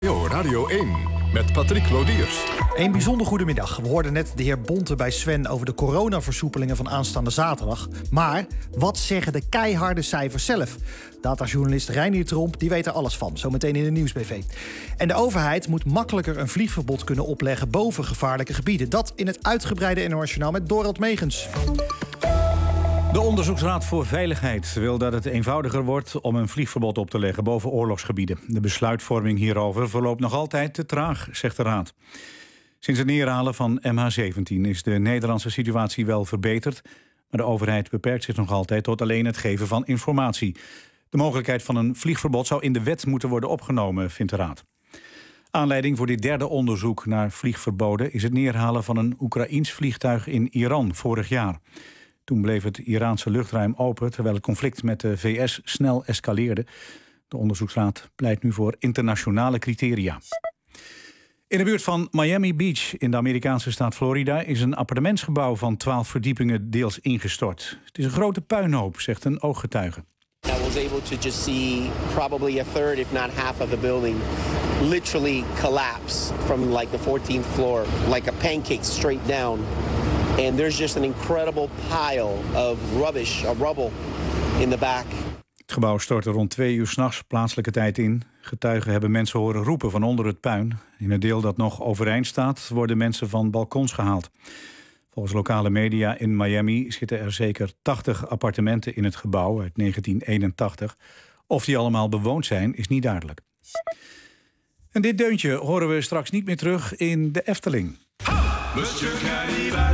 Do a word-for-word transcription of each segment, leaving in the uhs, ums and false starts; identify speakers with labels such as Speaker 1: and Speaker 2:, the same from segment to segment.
Speaker 1: Yo, Radio één met Patrick Lodiers.
Speaker 2: Een bijzonder goedemiddag. We hoorden net de heer Bonte bij Sven over de coronaversoepelingen van aanstaande zaterdag. Maar wat zeggen de keiharde cijfers zelf? Datajournalist Reinier Tromp die weet er alles van, zometeen in de Nieuws B V. En de overheid moet makkelijker een vliegverbod kunnen opleggen boven gevaarlijke gebieden. Dat in het uitgebreide N O S-journaal met Dorald Megens.
Speaker 3: De Onderzoeksraad voor Veiligheid wil dat het eenvoudiger wordt om een vliegverbod op te leggen boven oorlogsgebieden. De besluitvorming hierover verloopt nog altijd te traag, zegt de Raad. Sinds het neerhalen van M H zeventien is de Nederlandse situatie wel verbeterd, maar de overheid beperkt zich nog altijd tot alleen het geven van informatie. De mogelijkheid van een vliegverbod zou in de wet moeten worden opgenomen, vindt de Raad. Aanleiding voor dit derde onderzoek naar vliegverboden is het neerhalen van een Oekraïens vliegtuig in Iran vorig jaar. Toen bleef het Iraanse luchtruim open, terwijl het conflict met de V S snel escaleerde. De onderzoeksraad pleit nu voor internationale criteria. In de buurt van Miami Beach in de Amerikaanse staat Florida is een appartementsgebouw van twaalf verdiepingen deels ingestort. Het is een grote puinhoop, zegt een ooggetuige.
Speaker 4: I was able to just see probably a third, if not half of the building literally collapse from like the fourteenth floor, like a pancake straight down. And there's just an incredible pile of rubbish, of rubble in the back.
Speaker 3: Het gebouw stortte rond twee uur 's nachts plaatselijke tijd in. Getuigen hebben mensen horen roepen van onder het puin. In het deel dat nog overeind staat worden mensen van balkons gehaald. Volgens lokale media in Miami zitten er zeker tachtig appartementen in het gebouw uit negentien eenentachtig. Of die allemaal bewoond zijn, is niet duidelijk. En dit deuntje horen we straks niet meer terug in de Efteling.
Speaker 5: Monsieur Cannibal,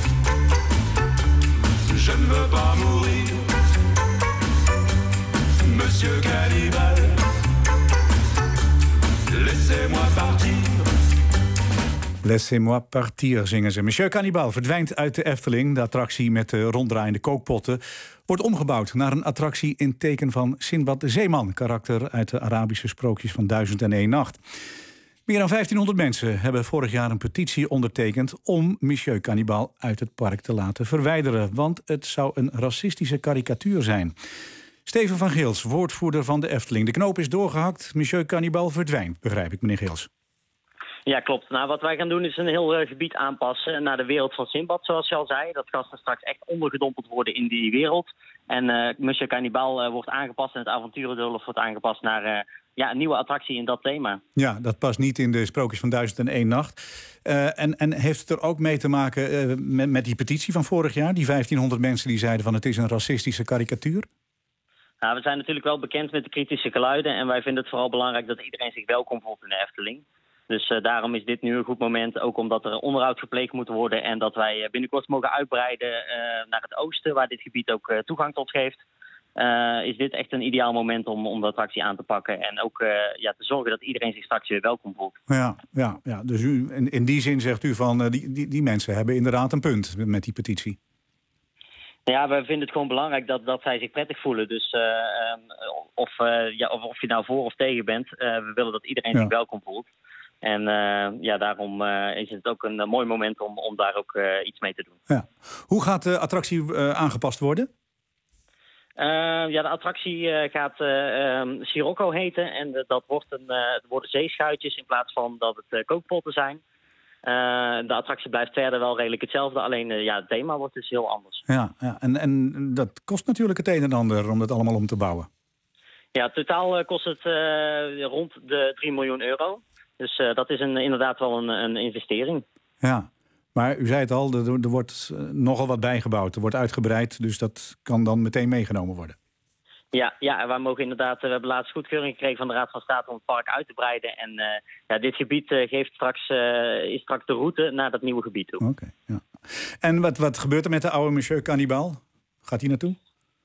Speaker 5: je ne veux pas mourir. Monsieur Cannibal, laissez-moi partir.
Speaker 3: Laissez-moi partir, zingen ze. Monsieur Cannibal verdwijnt uit de Efteling. De attractie met de ronddraaiende kookpotten wordt omgebouwd naar een attractie in teken van Sinbad de Zeeman, karakter uit de Arabische sprookjes van Duizend en één Nacht. Meer dan vijftienhonderd mensen hebben vorig jaar een petitie ondertekend om Monsieur Cannibal uit het park te laten verwijderen, want het zou een racistische karikatuur zijn. Steven van Geels, woordvoerder van de Efteling. De knoop is doorgehakt, Monsieur Cannibal verdwijnt, begrijp ik, meneer Geels.
Speaker 6: Ja, klopt. Nou, wat wij gaan doen is een heel uh, gebied aanpassen naar de wereld van Sinbad, zoals je al zei. Dat gasten straks echt ondergedompeld worden in die wereld. En uh, Monsieur Cannibal uh, wordt aangepast en het avonturendolf wordt aangepast naar uh, ja, een nieuwe attractie in dat thema.
Speaker 3: Ja, dat past niet in de sprookjes van Duizend en één Nacht. Uh, en, en heeft het er ook mee te maken uh, met, met die petitie van vorig jaar? Die vijftienhonderd mensen die zeiden van het is een racistische karikatuur?
Speaker 6: Nou, we zijn natuurlijk wel bekend met de kritische geluiden en wij vinden het vooral belangrijk dat iedereen zich welkom voelt in de Efteling. Dus uh, daarom is dit nu een goed moment, ook omdat er onderhoud gepleegd moet worden en dat wij binnenkort mogen uitbreiden uh, naar het oosten, waar dit gebied ook uh, toegang tot geeft. Uh, is dit echt een ideaal moment om, om de attractie aan te pakken en ook uh, ja, te zorgen dat iedereen zich straks weer welkom voelt.
Speaker 3: Ja, ja, ja. Dus u, in, in die zin zegt u van uh, die, die, die mensen hebben inderdaad een punt met, met die petitie.
Speaker 6: Ja, we vinden het gewoon belangrijk dat, dat zij zich prettig voelen. Dus uh, um, of, uh, ja, of, of je nou voor of tegen bent, uh, we willen dat iedereen ja. zich welkom voelt. En uh, ja, daarom uh, is het ook een uh, mooi moment om, om daar ook uh, iets mee te doen.
Speaker 3: Ja. Hoe gaat de attractie uh, aangepast worden?
Speaker 6: Uh, ja, de attractie uh, gaat uh, um, Sirocco heten. En uh, dat wordt een, uh, het worden zeeschuitjes in plaats van dat het uh, kookpotten zijn. Uh, de attractie blijft verder wel redelijk hetzelfde. Alleen uh, ja, het thema wordt dus heel anders.
Speaker 3: Ja, ja. En, en dat kost natuurlijk het een en ander om het allemaal om te bouwen.
Speaker 6: Ja, totaal uh, kost het uh, rond de drie miljoen euro. Dus uh, dat is een, inderdaad wel een, een investering.
Speaker 3: Ja, maar u zei het al, er, er wordt uh, nogal wat bijgebouwd. Er wordt uitgebreid, dus dat kan dan meteen meegenomen worden.
Speaker 6: Ja, ja, wij mogen inderdaad, we hebben laatst goedkeuring gekregen van de Raad van State om het park uit te breiden. En uh, ja, dit gebied uh, geeft straks, uh, is straks de route naar dat nieuwe gebied toe.
Speaker 3: Oké, okay, ja. En wat, wat gebeurt er met de oude Monsieur Cannibal? Gaat hij naartoe?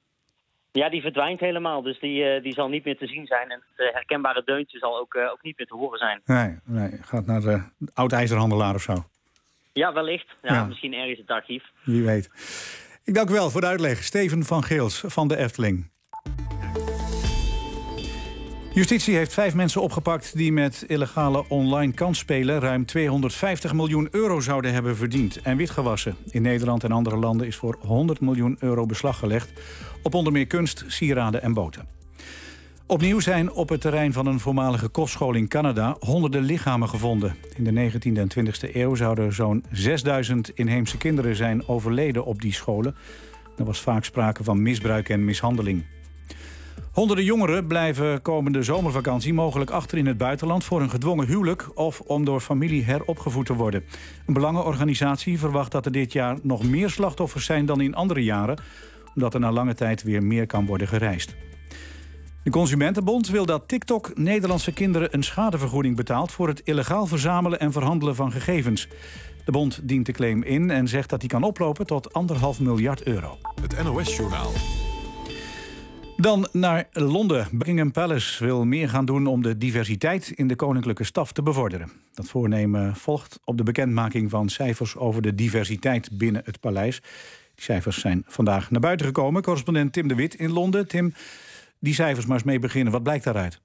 Speaker 6: Ja, die verdwijnt helemaal, dus die, uh, die zal niet meer te zien zijn. En het uh, herkenbare deuntje zal ook, uh, ook niet meer te horen zijn.
Speaker 3: Nee, nee, gaat naar de oud-ijzerhandelaar of zo.
Speaker 6: Ja, wellicht. Ja,
Speaker 3: ja.
Speaker 6: Misschien ergens het archief.
Speaker 3: Wie weet. Ik dank u wel voor de uitleg. Steven van Geels van de Efteling. Justitie heeft vijf mensen opgepakt die met illegale online kansspelen ruim tweehonderdvijftig miljoen euro zouden hebben verdiend en witgewassen. In Nederland en andere landen is voor honderd miljoen euro beslag gelegd op onder meer kunst, sieraden en boten. Opnieuw zijn op het terrein van een voormalige kostschool in Canada honderden lichamen gevonden. In de negentiende en twintigste eeuw zouden zo'n zesduizend inheemse kinderen zijn overleden op die scholen. Er was vaak sprake van misbruik en mishandeling. Honderden jongeren blijven komende zomervakantie mogelijk achter in het buitenland voor een gedwongen huwelijk of om door familie heropgevoed te worden. Een belangenorganisatie verwacht dat er dit jaar nog meer slachtoffers zijn dan in andere jaren, omdat er na lange tijd weer meer kan worden gereisd. De Consumentenbond wil dat TikTok Nederlandse kinderen een schadevergoeding betaalt voor het illegaal verzamelen en verhandelen van gegevens. De bond dient de claim in en zegt dat die kan oplopen tot anderhalf miljard euro.
Speaker 1: Het N O S-journaal.
Speaker 3: Dan naar Londen. Buckingham Palace wil meer gaan doen om de diversiteit in de koninklijke staf te bevorderen. Dat voornemen volgt op de bekendmaking van cijfers over de diversiteit binnen het paleis. Die cijfers zijn vandaag naar buiten gekomen. Correspondent Tim de Wit in Londen. Tim, die cijfers maar eens mee beginnen. Wat blijkt daaruit?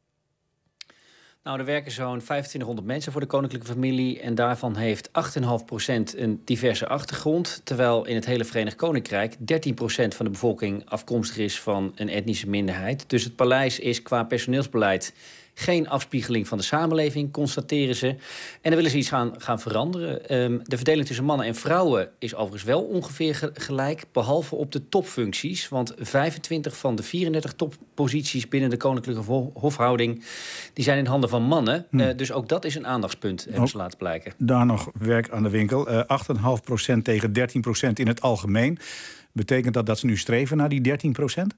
Speaker 7: Nou, er werken zo'n vijfentwintighonderd mensen voor de koninklijke familie en daarvan heeft acht komma vijf procent een diverse achtergrond, terwijl in het hele Verenigd Koninkrijk dertien procent van de bevolking afkomstig is van een etnische minderheid. Dus het paleis is qua personeelsbeleid geen afspiegeling van de samenleving, constateren ze. En daar willen ze iets gaan, gaan veranderen. Um, de verdeling tussen mannen en vrouwen is overigens wel ongeveer ge- gelijk, behalve op de topfuncties. Want vijfentwintig van de vierendertig topposities binnen de koninklijke ho- hofhouding die zijn in handen van mannen. Hm. Uh, dus ook dat is een aandachtspunt, hebben ze laten blijken.
Speaker 3: Daar nog werk aan de winkel. Uh, acht komma vijf procent tegen dertien procent in het algemeen. Betekent dat dat ze nu streven naar die dertien procent?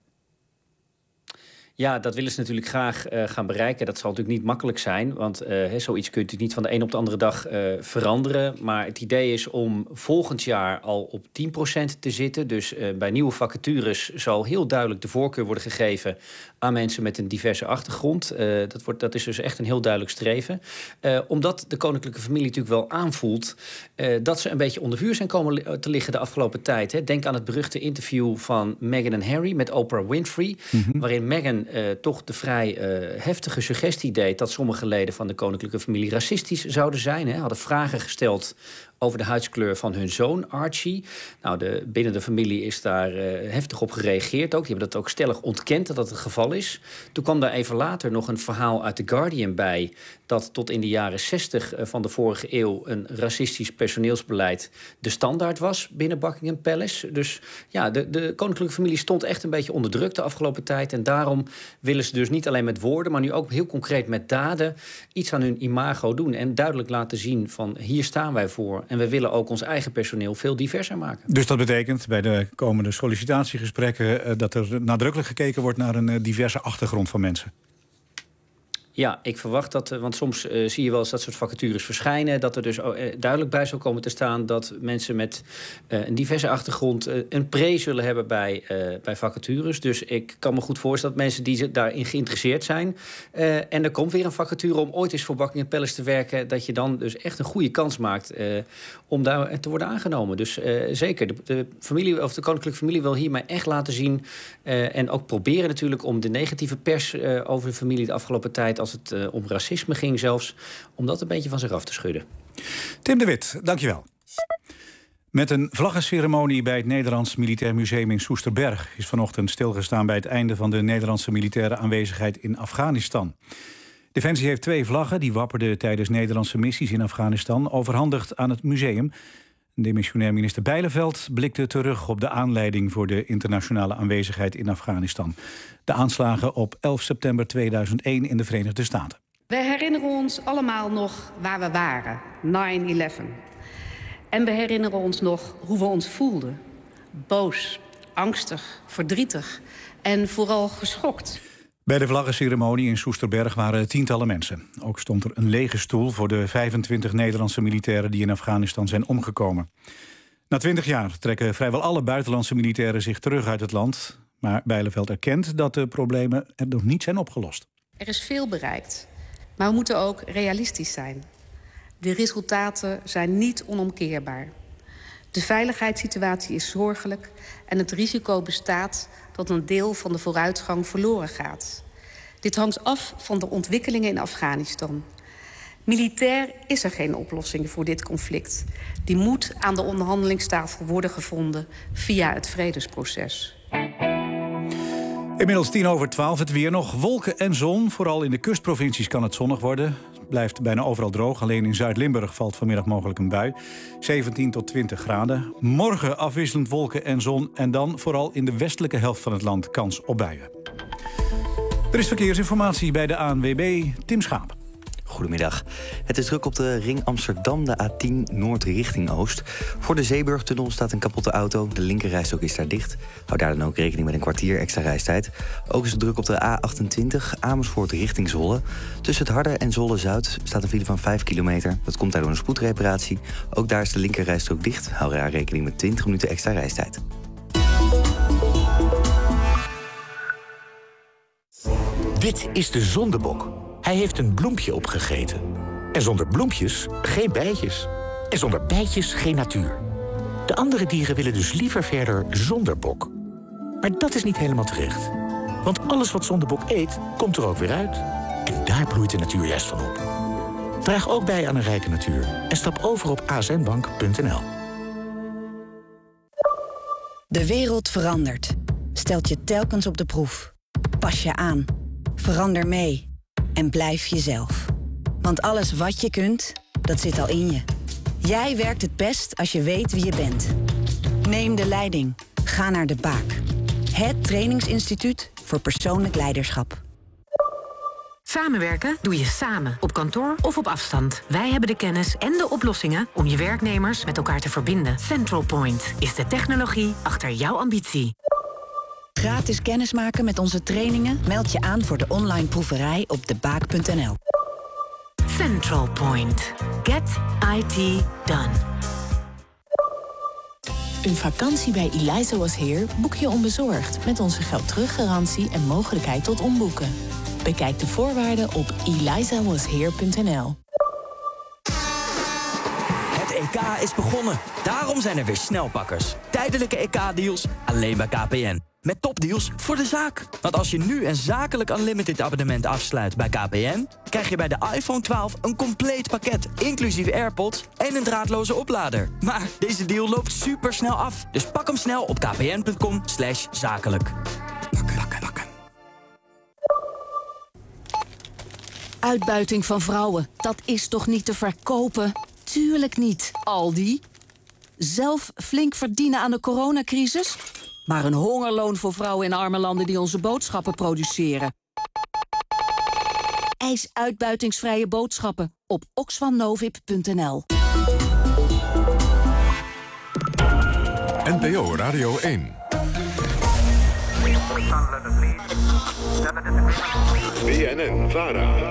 Speaker 7: Ja, dat willen ze natuurlijk graag uh, gaan bereiken. Dat zal natuurlijk niet makkelijk zijn, want uh, he, zoiets kun je natuurlijk niet van de een op de andere dag uh, veranderen. Maar het idee is om volgend jaar al op tien procent te zitten. Dus uh, bij nieuwe vacatures zal heel duidelijk de voorkeur worden gegeven aan mensen met een diverse achtergrond. Uh, dat, wordt, dat is dus echt een heel duidelijk streven. Uh, omdat de koninklijke familie natuurlijk wel aanvoelt uh, dat ze een beetje onder vuur zijn komen te liggen de afgelopen tijd. Hè. Denk aan het beruchte interview van Meghan en Harry met Oprah Winfrey, mm-hmm. waarin Meghan Uh, toch de vrij uh, heftige suggestie deed dat sommige leden van de koninklijke familie racistisch zouden zijn. Hè. Hadden vragen gesteld over de huidskleur van hun zoon Archie. Nou, de, binnen de familie is daar uh, heftig op gereageerd ook. Die hebben dat ook stellig ontkend dat dat het geval is. Toen kwam daar even later nog een verhaal uit The Guardian bij dat tot in de jaren zestig van de vorige eeuw een racistisch personeelsbeleid de standaard was binnen Buckingham Palace. Dus ja, de, de koninklijke familie stond echt een beetje onder druk de afgelopen tijd. En daarom willen ze dus niet alleen met woorden, maar nu ook heel concreet met daden iets aan hun imago doen. En duidelijk laten zien van hier staan wij voor. En we willen ook ons eigen personeel veel diverser maken.
Speaker 3: Dus dat betekent bij de komende sollicitatiegesprekken dat er nadrukkelijk gekeken wordt naar een diverse achtergrond van mensen.
Speaker 7: Ja, ik verwacht dat, want soms uh, zie je wel eens dat soort vacatures verschijnen, dat er dus uh, duidelijk bij zal komen te staan dat mensen met uh, een diverse achtergrond uh, een pre zullen hebben bij, uh, bij vacatures. Dus ik kan me goed voorstellen dat mensen die daarin geïnteresseerd zijn uh, en er komt weer een vacature om ooit eens voor Buckingham Palace te werken, dat je dan dus echt een goede kans maakt uh, om daar te worden aangenomen. Dus uh, zeker, de, de familie of de koninklijke familie wil hiermee echt laten zien uh, en ook proberen natuurlijk om de negatieve pers uh, over de familie de afgelopen tijd, als het uh, om racisme ging zelfs, om dat een beetje van zich af te schudden.
Speaker 3: Tim de Wit, dankjewel. Met een vlaggenceremonie bij het Nederlands Militair Museum in Soesterberg is vanochtend stilgestaan bij het einde van de Nederlandse militaire aanwezigheid in Afghanistan. Defensie heeft twee vlaggen, die wapperden tijdens Nederlandse missies in Afghanistan, overhandigd aan het museum. Demissionair minister Bijleveld blikte terug op de aanleiding voor de internationale aanwezigheid in Afghanistan. De aanslagen op elf september tweeduizend één in de Verenigde Staten.
Speaker 8: We herinneren ons allemaal nog waar we waren, nine eleven. En we herinneren ons nog hoe we ons voelden. Boos, angstig, verdrietig en vooral geschokt.
Speaker 3: Bij de vlaggenceremonie in Soesterberg waren tientallen mensen. Ook stond er een lege stoel voor de vijfentwintig Nederlandse militairen die in Afghanistan zijn omgekomen. Na twintig jaar trekken vrijwel alle buitenlandse militairen zich terug uit het land. Maar Bijleveld erkent dat de problemen er nog niet zijn opgelost.
Speaker 8: Er is veel bereikt, maar we moeten ook realistisch zijn. De resultaten zijn niet onomkeerbaar. De veiligheidssituatie is zorgelijk en het risico bestaat dat een deel van de vooruitgang verloren gaat. Dit hangt af van de ontwikkelingen in Afghanistan. Militair is er geen oplossing voor dit conflict. Die moet aan de onderhandelingstafel worden gevonden via het vredesproces.
Speaker 3: Inmiddels tien over twaalf, het weer nog. Wolken en zon, vooral in de kustprovincies kan het zonnig worden. Het blijft bijna overal droog, alleen in Zuid-Limburg valt vanmiddag mogelijk een bui. zeventien tot twintig graden. Morgen afwisselend wolken en zon en dan vooral in de westelijke helft van het land kans op buien. Er is verkeersinformatie bij de A N W B, Tim Schaap.
Speaker 9: Goedemiddag. Het is druk op de ring Amsterdam, de A tien Noord richting Oost. Voor de Zeeburgtunnel staat een kapotte auto. De linkerrijstrook is daar dicht. Hou daar dan ook rekening met een kwartier extra reistijd. Ook is het druk op de A achtentwintig Amersfoort richting Zwolle. Tussen het Harde en Zwolle-Zuid staat een file van vijf kilometer. Dat komt daardoor een spoedreparatie. Ook daar is de linkerrijstrook dicht. Hou daar rekening met twintig minuten extra reistijd.
Speaker 10: Dit is de zondebok. Hij heeft een bloempje opgegeten. En zonder bloempjes geen bijtjes. En zonder bijtjes geen natuur. De andere dieren willen dus liever verder zonder bok. Maar dat is niet helemaal terecht. Want alles wat zondebok eet, komt er ook weer uit. En daar bloeit de natuur juist van op. Draag ook bij aan een rijke natuur. En stap over op a s n bank punt n l.
Speaker 11: De wereld verandert. Stelt je telkens op de proef. Pas je aan. Verander mee. En blijf jezelf. Want alles wat je kunt, dat zit al in je. Jij werkt het best als je weet wie je bent. Neem de leiding. Ga naar de Baak. Het trainingsinstituut voor persoonlijk leiderschap.
Speaker 12: Samenwerken doe je samen, op kantoor of op afstand. Wij hebben de kennis en de oplossingen om je werknemers met elkaar te verbinden. Central Point is de technologie achter jouw ambitie.
Speaker 11: Gratis kennismaken met onze trainingen? Meld je aan voor de online proeverij op de baak punt n l.
Speaker 12: Central Point. Get I T done.
Speaker 13: Een vakantie bij Eliza Was Here boek je onbezorgd met onze geldteruggarantie en mogelijkheid tot omboeken. Bekijk de voorwaarden op eliza was here punt n l.
Speaker 14: Het E K is begonnen. Daarom zijn er weer snelpakkers. Tijdelijke E K-deals alleen bij K P N. Met topdeals voor de zaak. Want als je nu een zakelijk unlimited abonnement afsluit bij K P N... krijg je bij de iPhone twaalf een compleet pakket, inclusief AirPods en een draadloze oplader. Maar deze deal loopt supersnel af. Dus pak hem snel op kpn punt com slash zakelijk. Pakken, pakken, pakken.
Speaker 15: Uitbuiting van vrouwen, dat is toch niet te verkopen? Tuurlijk niet, Aldi. Zelf flink verdienen aan de coronacrisis? Maar een hongerloon voor vrouwen in arme landen die onze boodschappen produceren. Eis uitbuitingsvrije boodschappen op oxfamnovip punt n l.
Speaker 1: N P O Radio één. B N N Vara.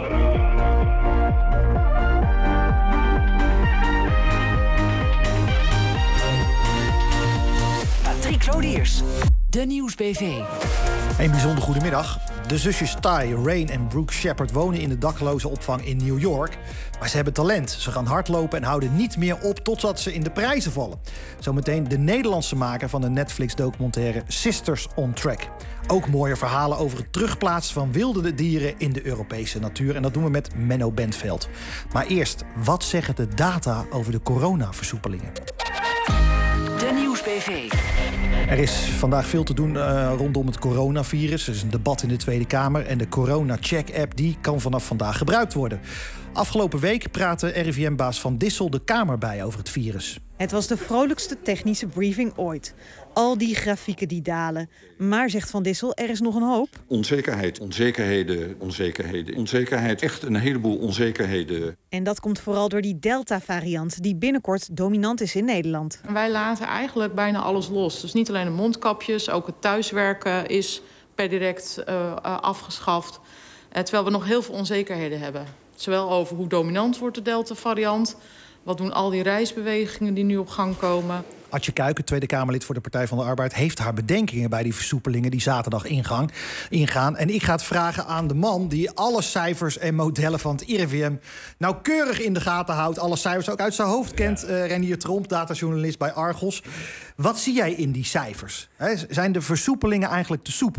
Speaker 11: Patrick Lodiers, de Nieuws B V.
Speaker 2: Een bijzonder goedemiddag. De zusjes Ty, Rain en Brooke Shepard wonen in de daklozenopvang in New York. Maar ze hebben talent. Ze gaan hardlopen en houden niet meer op totdat ze in de prijzen vallen. Zometeen de Nederlandse maker van de Netflix-documentaire Sisters on Track. Ook mooie verhalen over het terugplaatsen van wilde dieren in de Europese natuur. En dat doen we met Menno Bentveld. Maar eerst, wat zeggen de data over de coronaversoepelingen?
Speaker 11: De Nieuws B V.
Speaker 2: Er is vandaag veel te doen uh, rondom het coronavirus. Er is een debat in de Tweede Kamer en de Corona Check-app die kan vanaf vandaag gebruikt worden. Afgelopen week praatte R I V M-baas Van Dissel de Kamer bij over het virus.
Speaker 16: Het was de vrolijkste technische briefing ooit. Al die grafieken die dalen. Maar, zegt Van Dissel, er is nog een hoop.
Speaker 17: Onzekerheid, onzekerheden, onzekerheden, onzekerheid. Echt een heleboel onzekerheden.
Speaker 16: En dat komt vooral door die Delta-variant die binnenkort dominant is in Nederland.
Speaker 18: Wij laten eigenlijk bijna alles los. Dus niet alleen de mondkapjes, ook het thuiswerken is per direct uh, afgeschaft. Uh, terwijl we nog heel veel onzekerheden hebben. Zowel over hoe dominant wordt de Delta-variant. Wat doen al die reisbewegingen die nu op gang komen?
Speaker 2: Adje Kuiken, Tweede Kamerlid voor de Partij van de Arbeid, heeft haar bedenkingen bij die versoepelingen die zaterdag ingang, ingaan. En ik ga het vragen aan de man die alle cijfers en modellen van het I R V M nauwkeurig in de gaten houdt. Alle cijfers ook uit zijn hoofd kent. Uh, Renier Tromp, datajournalist bij Argos. Wat zie jij in die cijfers? He, zijn de versoepelingen eigenlijk te soepel?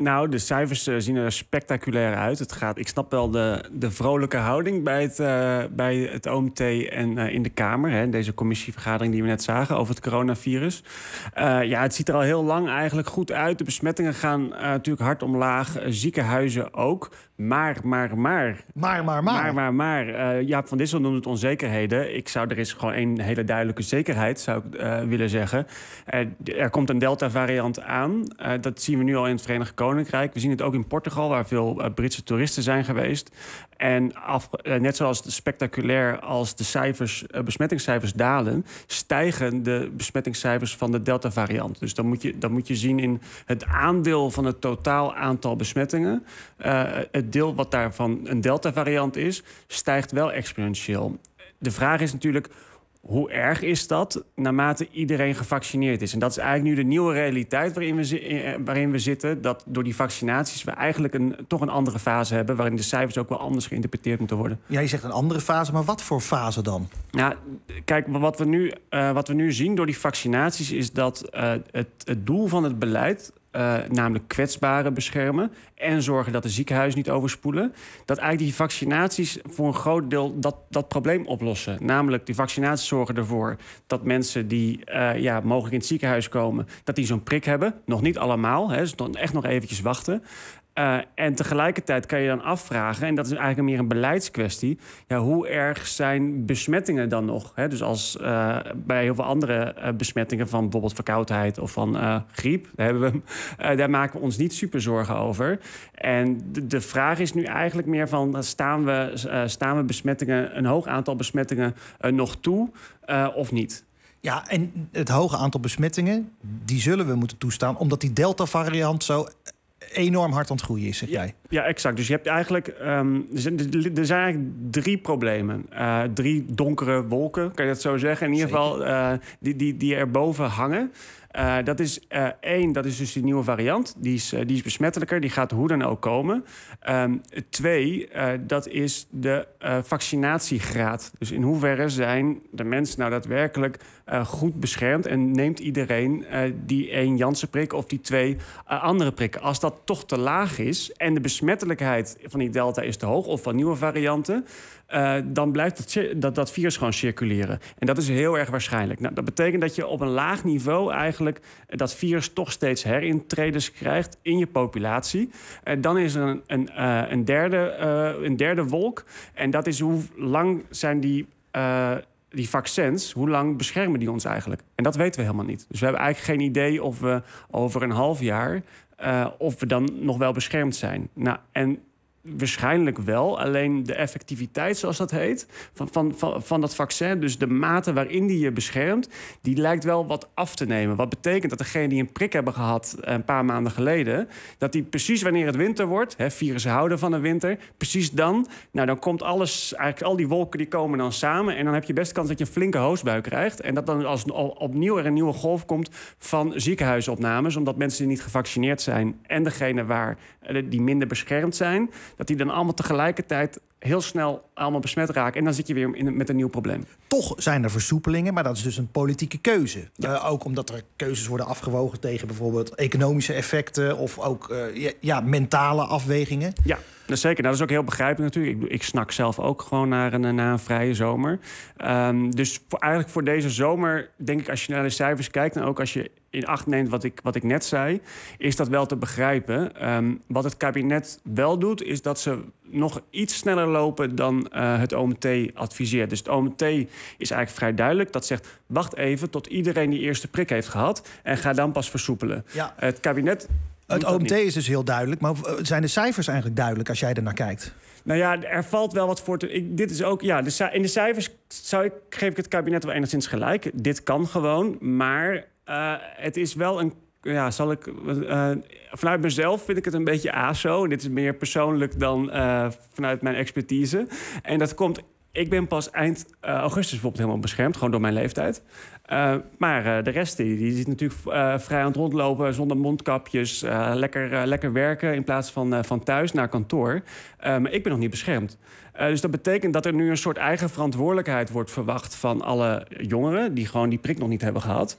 Speaker 19: Nou, de cijfers uh, zien er spectaculair uit. Het gaat, ik snap wel de, de vrolijke houding bij het, uh, bij het O M T en uh, in de Kamer. Hè, deze commissievergadering die we net zagen over het coronavirus. Uh, ja, het ziet er al heel lang eigenlijk goed uit. De besmettingen gaan uh, natuurlijk hard omlaag. Uh, ziekenhuizen ook. Maar, maar, maar.
Speaker 2: Maar, maar, maar.
Speaker 19: Maar, maar, maar. Uh, Jaap van Dissel noemde het onzekerheden. Ik zou, er is gewoon één hele duidelijke zekerheid, zou ik uh, willen zeggen. Uh, er komt een Delta-variant aan. Uh, dat zien we nu al in het Verenigd Koninkrijk. We zien het ook in Portugal, waar veel uh, Britse toeristen zijn geweest. En af, uh, net zoals de spectaculair als de cijfers, uh, besmettingscijfers dalen, stijgen de besmettingscijfers van de Delta-variant. Dus dan moet je, dan moet je zien in het aandeel van het totaal aantal besmettingen. Uh, het deel wat daarvan een Delta-variant is, stijgt wel exponentieel. De vraag is natuurlijk, hoe erg is dat naarmate iedereen gevaccineerd is? En dat is eigenlijk nu de nieuwe realiteit waarin we, waarin we zitten. Dat door die vaccinaties we eigenlijk een, toch een andere fase hebben, waarin de cijfers ook wel anders geïnterpreteerd moeten worden.
Speaker 2: Ja, je zegt een andere fase, maar wat voor fase dan?
Speaker 19: Nou, kijk, wat we nu, uh, wat we nu zien door die vaccinaties is dat uh, het, het doel van het beleid, Uh, namelijk kwetsbaren beschermen en zorgen dat de ziekenhuizen niet overspoelen, dat eigenlijk die vaccinaties voor een groot deel dat, dat probleem oplossen. Namelijk, die vaccinaties zorgen ervoor dat mensen die uh, ja, mogelijk in het ziekenhuis komen, dat die zo'n prik hebben. Nog niet allemaal, hè, dus echt nog eventjes wachten. Uh, en tegelijkertijd kan je dan afvragen, en dat is eigenlijk meer een beleidskwestie, ja, hoe erg zijn besmettingen dan nog? Hè? Dus als uh, bij heel veel andere uh, besmettingen van bijvoorbeeld verkoudheid of van uh, griep, daar, hebben we, uh, daar maken we ons niet super zorgen over. En de, de vraag is nu eigenlijk meer van, staan we, uh, staan we besmettingen, een hoog aantal besmettingen uh, nog toe uh, of niet?
Speaker 2: Ja, en het hoge aantal besmettingen, die zullen we moeten toestaan, omdat die Delta-variant zo enorm hard aan het groeien is, zeg jij.
Speaker 19: Ja, ja, exact. Dus je hebt eigenlijk, um, er, zijn, er zijn eigenlijk drie problemen. Uh, drie donkere wolken, kan je dat zo zeggen? In ieder Zeker. geval, uh, die, die, die erboven hangen. Uh, dat is uh, één, dat is dus die nieuwe variant. Die is, uh, die is besmettelijker, die gaat hoe dan ook komen. Um, twee, uh, dat is de uh, vaccinatiegraad. Dus in hoeverre zijn de mensen nou daadwerkelijk uh, goed beschermd en neemt iedereen uh, die één Janssen-prik of die twee uh, andere prikken? Als dat toch te laag is en de besmettelijkheid van die Delta is te hoog of van nieuwe varianten, Uh, dan blijft het, dat, dat virus gewoon circuleren. En dat is heel erg waarschijnlijk. Nou, dat betekent dat je op een laag niveau eigenlijk dat virus toch steeds herintredens krijgt in je populatie. Uh, dan is er een, een, uh, een, derde, uh, een derde wolk. En dat is hoe lang zijn die, uh, die vaccins, hoe lang beschermen die ons eigenlijk? En dat weten we helemaal niet. Dus we hebben eigenlijk geen idee of we over een half jaar uh, of we dan nog wel beschermd zijn. Nou, en waarschijnlijk wel, alleen de effectiviteit, zoals dat heet, van, van, van, van dat vaccin, dus de mate waarin die je beschermt, die lijkt wel wat af te nemen. Wat betekent dat degenen die een prik hebben gehad een paar maanden geleden, dat die precies wanneer het winter wordt, hè, virussen houden van de winter, precies dan, nou dan komt alles, eigenlijk al die wolken die komen dan samen en dan heb je best kans dat je een flinke hoostbui krijgt en dat dan als opnieuw er een nieuwe golf komt van ziekenhuisopnames, omdat mensen die niet gevaccineerd zijn en degene waar die minder beschermd zijn, dat die dan allemaal tegelijkertijd heel snel allemaal besmet raken. En dan zit je weer in, met een nieuw probleem.
Speaker 2: Toch zijn er versoepelingen, maar dat is dus een politieke keuze. Ja. Uh, ook omdat er keuzes worden afgewogen tegen bijvoorbeeld economische effecten of ook uh, ja, ja, mentale afwegingen.
Speaker 19: Ja, dat zeker. Nou, dat is ook heel begrijpelijk natuurlijk. Ik, ik snak zelf ook gewoon naar een, naar een vrije zomer. Um, dus voor, eigenlijk voor deze zomer, denk ik, als je naar de cijfers kijkt en ook als je in acht neemt wat ik, wat ik net zei, is dat wel te begrijpen. Um, wat het kabinet wel doet, is dat ze nog iets sneller lopen dan uh, het O M T adviseert. Dus het O M T is eigenlijk vrij duidelijk. Dat zegt, wacht even tot iedereen die eerste prik heeft gehad en ga dan pas versoepelen. Ja. Het kabinet...
Speaker 2: Het O M T is dus heel duidelijk, maar zijn de cijfers eigenlijk duidelijk als jij er naar kijkt?
Speaker 19: Nou ja, er valt wel wat voor te... Ik, dit is ook, ja, de, in de cijfers zou ik, geef ik het kabinet wel enigszins gelijk. Dit kan gewoon, maar uh, het is wel een... Ja, zal ik... Uh, vanuit mezelf vind ik het een beetje A S O. Dit is meer persoonlijk dan uh, vanuit mijn expertise. En dat komt... Ik ben pas eind uh, augustus bijvoorbeeld helemaal beschermd, gewoon door mijn leeftijd. Uh, maar uh, de rest die, die zit natuurlijk uh, vrij aan het rondlopen, zonder mondkapjes. Uh, lekker, uh, lekker werken in plaats van, uh, van thuis naar kantoor. Uh, maar ik ben nog niet beschermd. Uh, dus dat betekent dat er nu een soort eigen verantwoordelijkheid wordt verwacht van alle jongeren die gewoon die prik nog niet hebben gehad.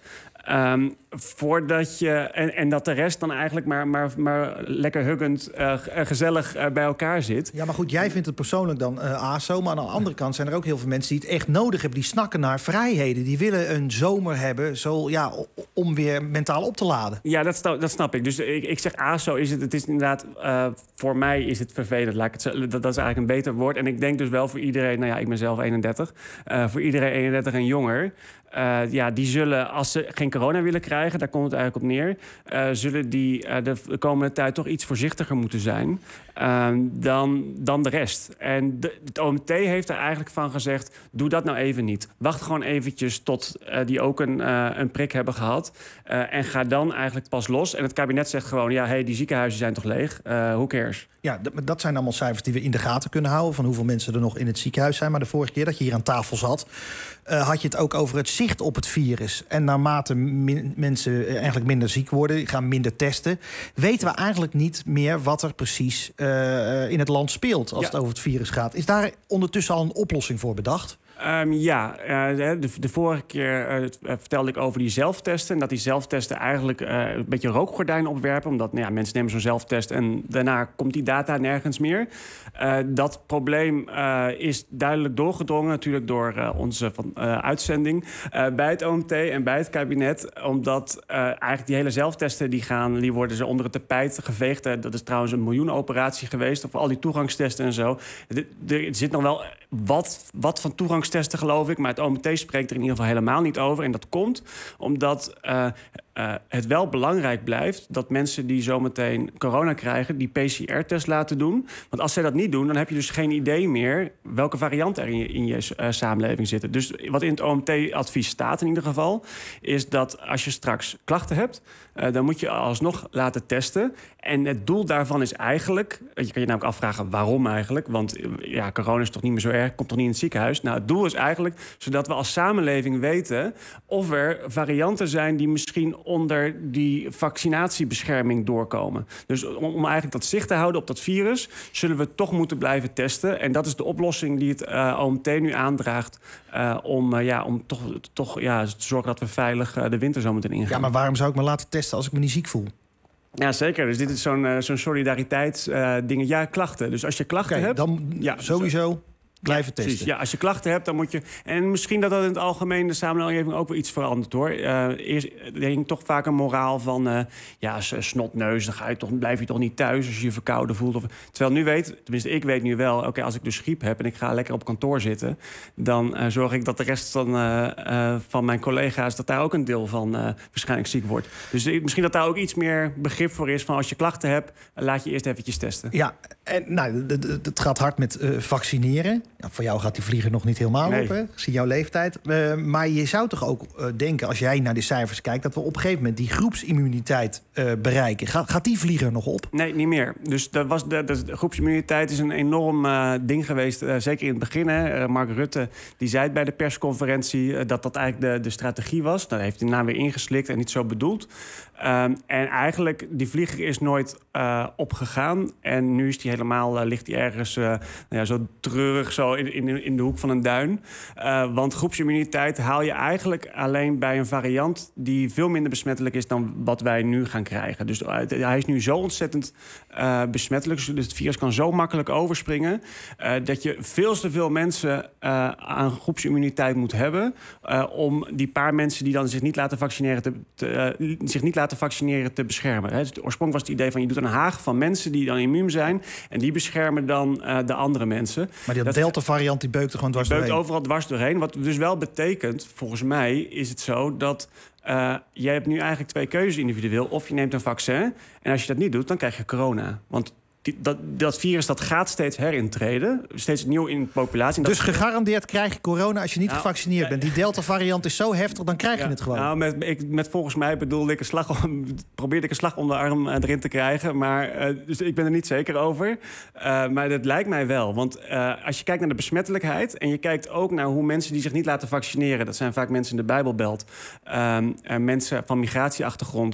Speaker 19: Um, voordat je... En, en dat de rest dan eigenlijk maar, maar, maar lekker huggend, uh, gezellig uh, bij elkaar zit.
Speaker 2: Ja, maar goed, jij vindt het persoonlijk dan uh, aso. Maar aan de andere kant zijn er ook heel veel mensen die het echt nodig hebben. Die snakken naar vrijheden. Die willen een zomer hebben zo, ja, om weer mentaal op te laden.
Speaker 19: Ja, dat, dat snap ik. Dus ik, ik zeg aso is het. Het is inderdaad, uh, voor mij is het vervelend. Laat ik het, dat, dat is eigenlijk een beter woord. En ik denk dus wel voor iedereen... Nou ja, ik ben zelf eenendertig. Uh, voor iedereen eenendertig en jonger... Uh, ja, die zullen, als ze geen corona willen krijgen, daar komt het eigenlijk op neer... Uh, zullen die uh, de, de komende tijd toch iets voorzichtiger moeten zijn uh, dan, dan de rest. En de, het O M T heeft er eigenlijk van gezegd, doe dat nou even niet. Wacht gewoon eventjes tot uh, die ook een, uh, een prik hebben gehad. Uh, en ga dan eigenlijk pas los. En het kabinet zegt gewoon, ja, hey, die ziekenhuizen zijn toch leeg? Uh, who cares?
Speaker 2: Ja, d- dat zijn allemaal cijfers die we in de gaten kunnen houden... van hoeveel mensen er nog in het ziekenhuis zijn. Maar de vorige keer dat je hier aan tafel zat... Uh, had je het ook over het zicht op het virus. En naarmate min- mensen eigenlijk minder ziek worden... gaan minder testen... weten we eigenlijk niet meer wat er precies uh, in het land speelt... als ja. het over het virus gaat. Is daar ondertussen al een oplossing voor bedacht?
Speaker 19: Um, ja, uh, de, de vorige keer uh, vertelde ik over die zelftesten... en dat die zelftesten eigenlijk uh, een beetje rookgordijn opwerpen... omdat nou ja, mensen nemen zo'n zelftest en daarna komt die data nergens meer. Uh, dat probleem uh, is duidelijk doorgedrongen natuurlijk door uh, onze van, uh, uitzending... Uh, bij het O M T en bij het kabinet, omdat uh, eigenlijk die hele zelftesten... die, gaan, die worden ze onder het tapijt geveegd. Uh, dat is trouwens een miljoenenoperatie geweest, of al die toegangstesten en zo. Er zit nog wel wat, wat van toegangstesten, geloof ik. Maar het O M T spreekt er in ieder geval helemaal niet over. En dat komt omdat uh, uh, het wel belangrijk blijft... dat mensen die zometeen corona krijgen... die P C R-test laten doen. Want als zij dat niet doen, dan heb je dus geen idee meer... welke varianten er in je, in je uh, samenleving zitten. Dus wat in het O M T-advies staat in ieder geval... is dat als je straks klachten hebt... Uh, dan moet je alsnog laten testen. En het doel daarvan is eigenlijk... je kan je namelijk afvragen waarom eigenlijk... want ja, corona is toch niet meer zo erg, komt toch niet in het ziekenhuis? Nou, het doel is eigenlijk zodat we als samenleving weten... of er varianten zijn die misschien onder die vaccinatiebescherming doorkomen. Dus om, om eigenlijk dat zicht te houden op dat virus... zullen we toch moeten blijven testen. En dat is de oplossing die het uh, O M T nu aandraagt... Uh, om, uh, ja, om toch, toch ja, te zorgen dat we veilig uh, de winter zo meteen ingaan.
Speaker 2: Ja, maar waarom zou ik me laten testen als ik me niet ziek voel?
Speaker 19: Ja, zeker. Dus dit is zo'n, uh, zo'n solidariteitsding. Uh, ja, klachten. Dus als je klachten
Speaker 2: okay,
Speaker 19: hebt...
Speaker 2: dan ja, sowieso... blijven testen.
Speaker 19: Precies. Ja, als je klachten hebt, dan moet je... En misschien dat dat in het algemeen de samenleving ook wel iets verandert, hoor. Uh, eerst er hing toch vaak een moraal van... Uh, ja, snotneus, dan ga je toch, blijf je toch niet thuis als je je verkouden voelt. Of, terwijl nu weet, tenminste ik weet nu wel... oké, okay, als ik dus griep heb en ik ga lekker op kantoor zitten... dan uh, zorg ik dat de rest van, uh, uh, van mijn collega's... dat daar ook een deel van uh, waarschijnlijk ziek wordt. Dus uh, misschien dat daar ook iets meer begrip voor is... van als je klachten hebt, uh, laat je eerst eventjes testen.
Speaker 2: Ja, en nou, het gaat hard met uh, vaccineren... Ja, voor jou gaat die vlieger nog niet helemaal nee. op, hè? Zie jouw leeftijd. Uh, maar je zou toch ook uh, denken, als jij naar de cijfers kijkt... dat we op een gegeven moment die groepsimmuniteit uh, bereiken. Gaat, gaat die vlieger nog op?
Speaker 19: Nee, niet meer. Dus dat was de, de, de groepsimmuniteit is een enorm uh, ding geweest. Uh, zeker in het begin. Hè. Uh, Mark Rutte die zei het bij de persconferentie... Uh, dat dat eigenlijk de, de strategie was. Dat heeft hij daarna weer ingeslikt en niet zo bedoeld. Um, en eigenlijk, die vlieger is nooit uh, opgegaan. En nu is die helemaal, uh, ligt die ergens uh, nou ja, zo treurig zo in, in, in de hoek van een duin. Uh, want groepsimmuniteit haal je eigenlijk alleen bij een variant... die veel minder besmettelijk is dan wat wij nu gaan krijgen. Dus uh, hij is nu zo ontzettend uh, besmettelijk. Dus het virus kan zo makkelijk overspringen... Uh, dat je veel te veel mensen uh, aan groepsimmuniteit moet hebben... Uh, om die paar mensen die dan zich niet laten vaccineren te, te, uh, zich niet laten vaccineren te beschermen. Hè. Dus oorsprong was het idee van je doet een haag van mensen die dan immuun zijn... en die beschermen dan uh, de andere mensen.
Speaker 2: Maar die Delta-variant die beukt er gewoon dwars
Speaker 19: die
Speaker 2: doorheen.
Speaker 19: beukt overal dwars doorheen. Wat dus wel betekent, volgens mij is het zo dat... Uh, jij hebt nu eigenlijk twee keuzes individueel. Of je neemt een vaccin en als je dat niet doet, dan krijg je corona. Want Die, dat, dat virus dat gaat steeds herintreden. Steeds nieuw in de populatie.
Speaker 2: Dus dat... gegarandeerd krijg je corona als je niet nou, gevaccineerd ja, bent. Die Delta-variant is zo heftig, dan krijg je ja, het gewoon.
Speaker 19: Nou, met, ik, met volgens mij bedoelde ik een slag om, probeerde ik een slag om de arm uh, erin te krijgen. Maar, uh, dus ik ben er niet zeker over. Uh, maar dat lijkt mij wel. Want uh, als je kijkt naar de besmettelijkheid... en je kijkt ook naar hoe mensen die zich niet laten vaccineren... dat zijn vaak mensen in de Bijbelbelt. Uh, uh, mensen van migratieachtergrond...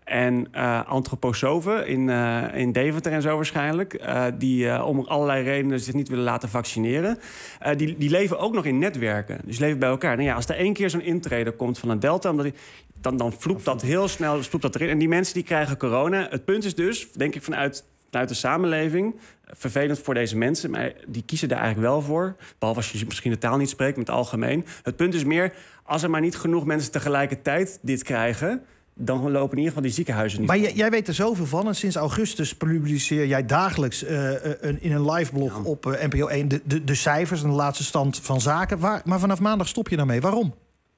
Speaker 19: en uh, antroposofen in, uh, in Deventer en zo waarschijnlijk... Uh, die uh, om allerlei redenen zich niet willen laten vaccineren... Uh, die, die leven ook nog in netwerken. Dus leven bij elkaar. Nou ja, als er één keer zo'n intrede komt van een delta... Omdat die, dan, dan vloept dat heel snel vloept dat erin. En die mensen die krijgen corona. Het punt is dus, denk ik vanuit, vanuit de samenleving... vervelend voor deze mensen, maar die kiezen daar eigenlijk wel voor. Behalve als je misschien de taal niet spreekt, met het algemeen. Het punt is meer, als er maar niet genoeg mensen tegelijkertijd dit krijgen... dan lopen in ieder geval die ziekenhuizen niet.
Speaker 2: Maar jij, jij weet er zoveel van. En sinds augustus publiceer jij dagelijks uh, een, in een liveblog ja. op uh, N P O één... De, de, de cijfers en de laatste stand van zaken. Waar, maar vanaf maandag stop je daarmee. Waarom?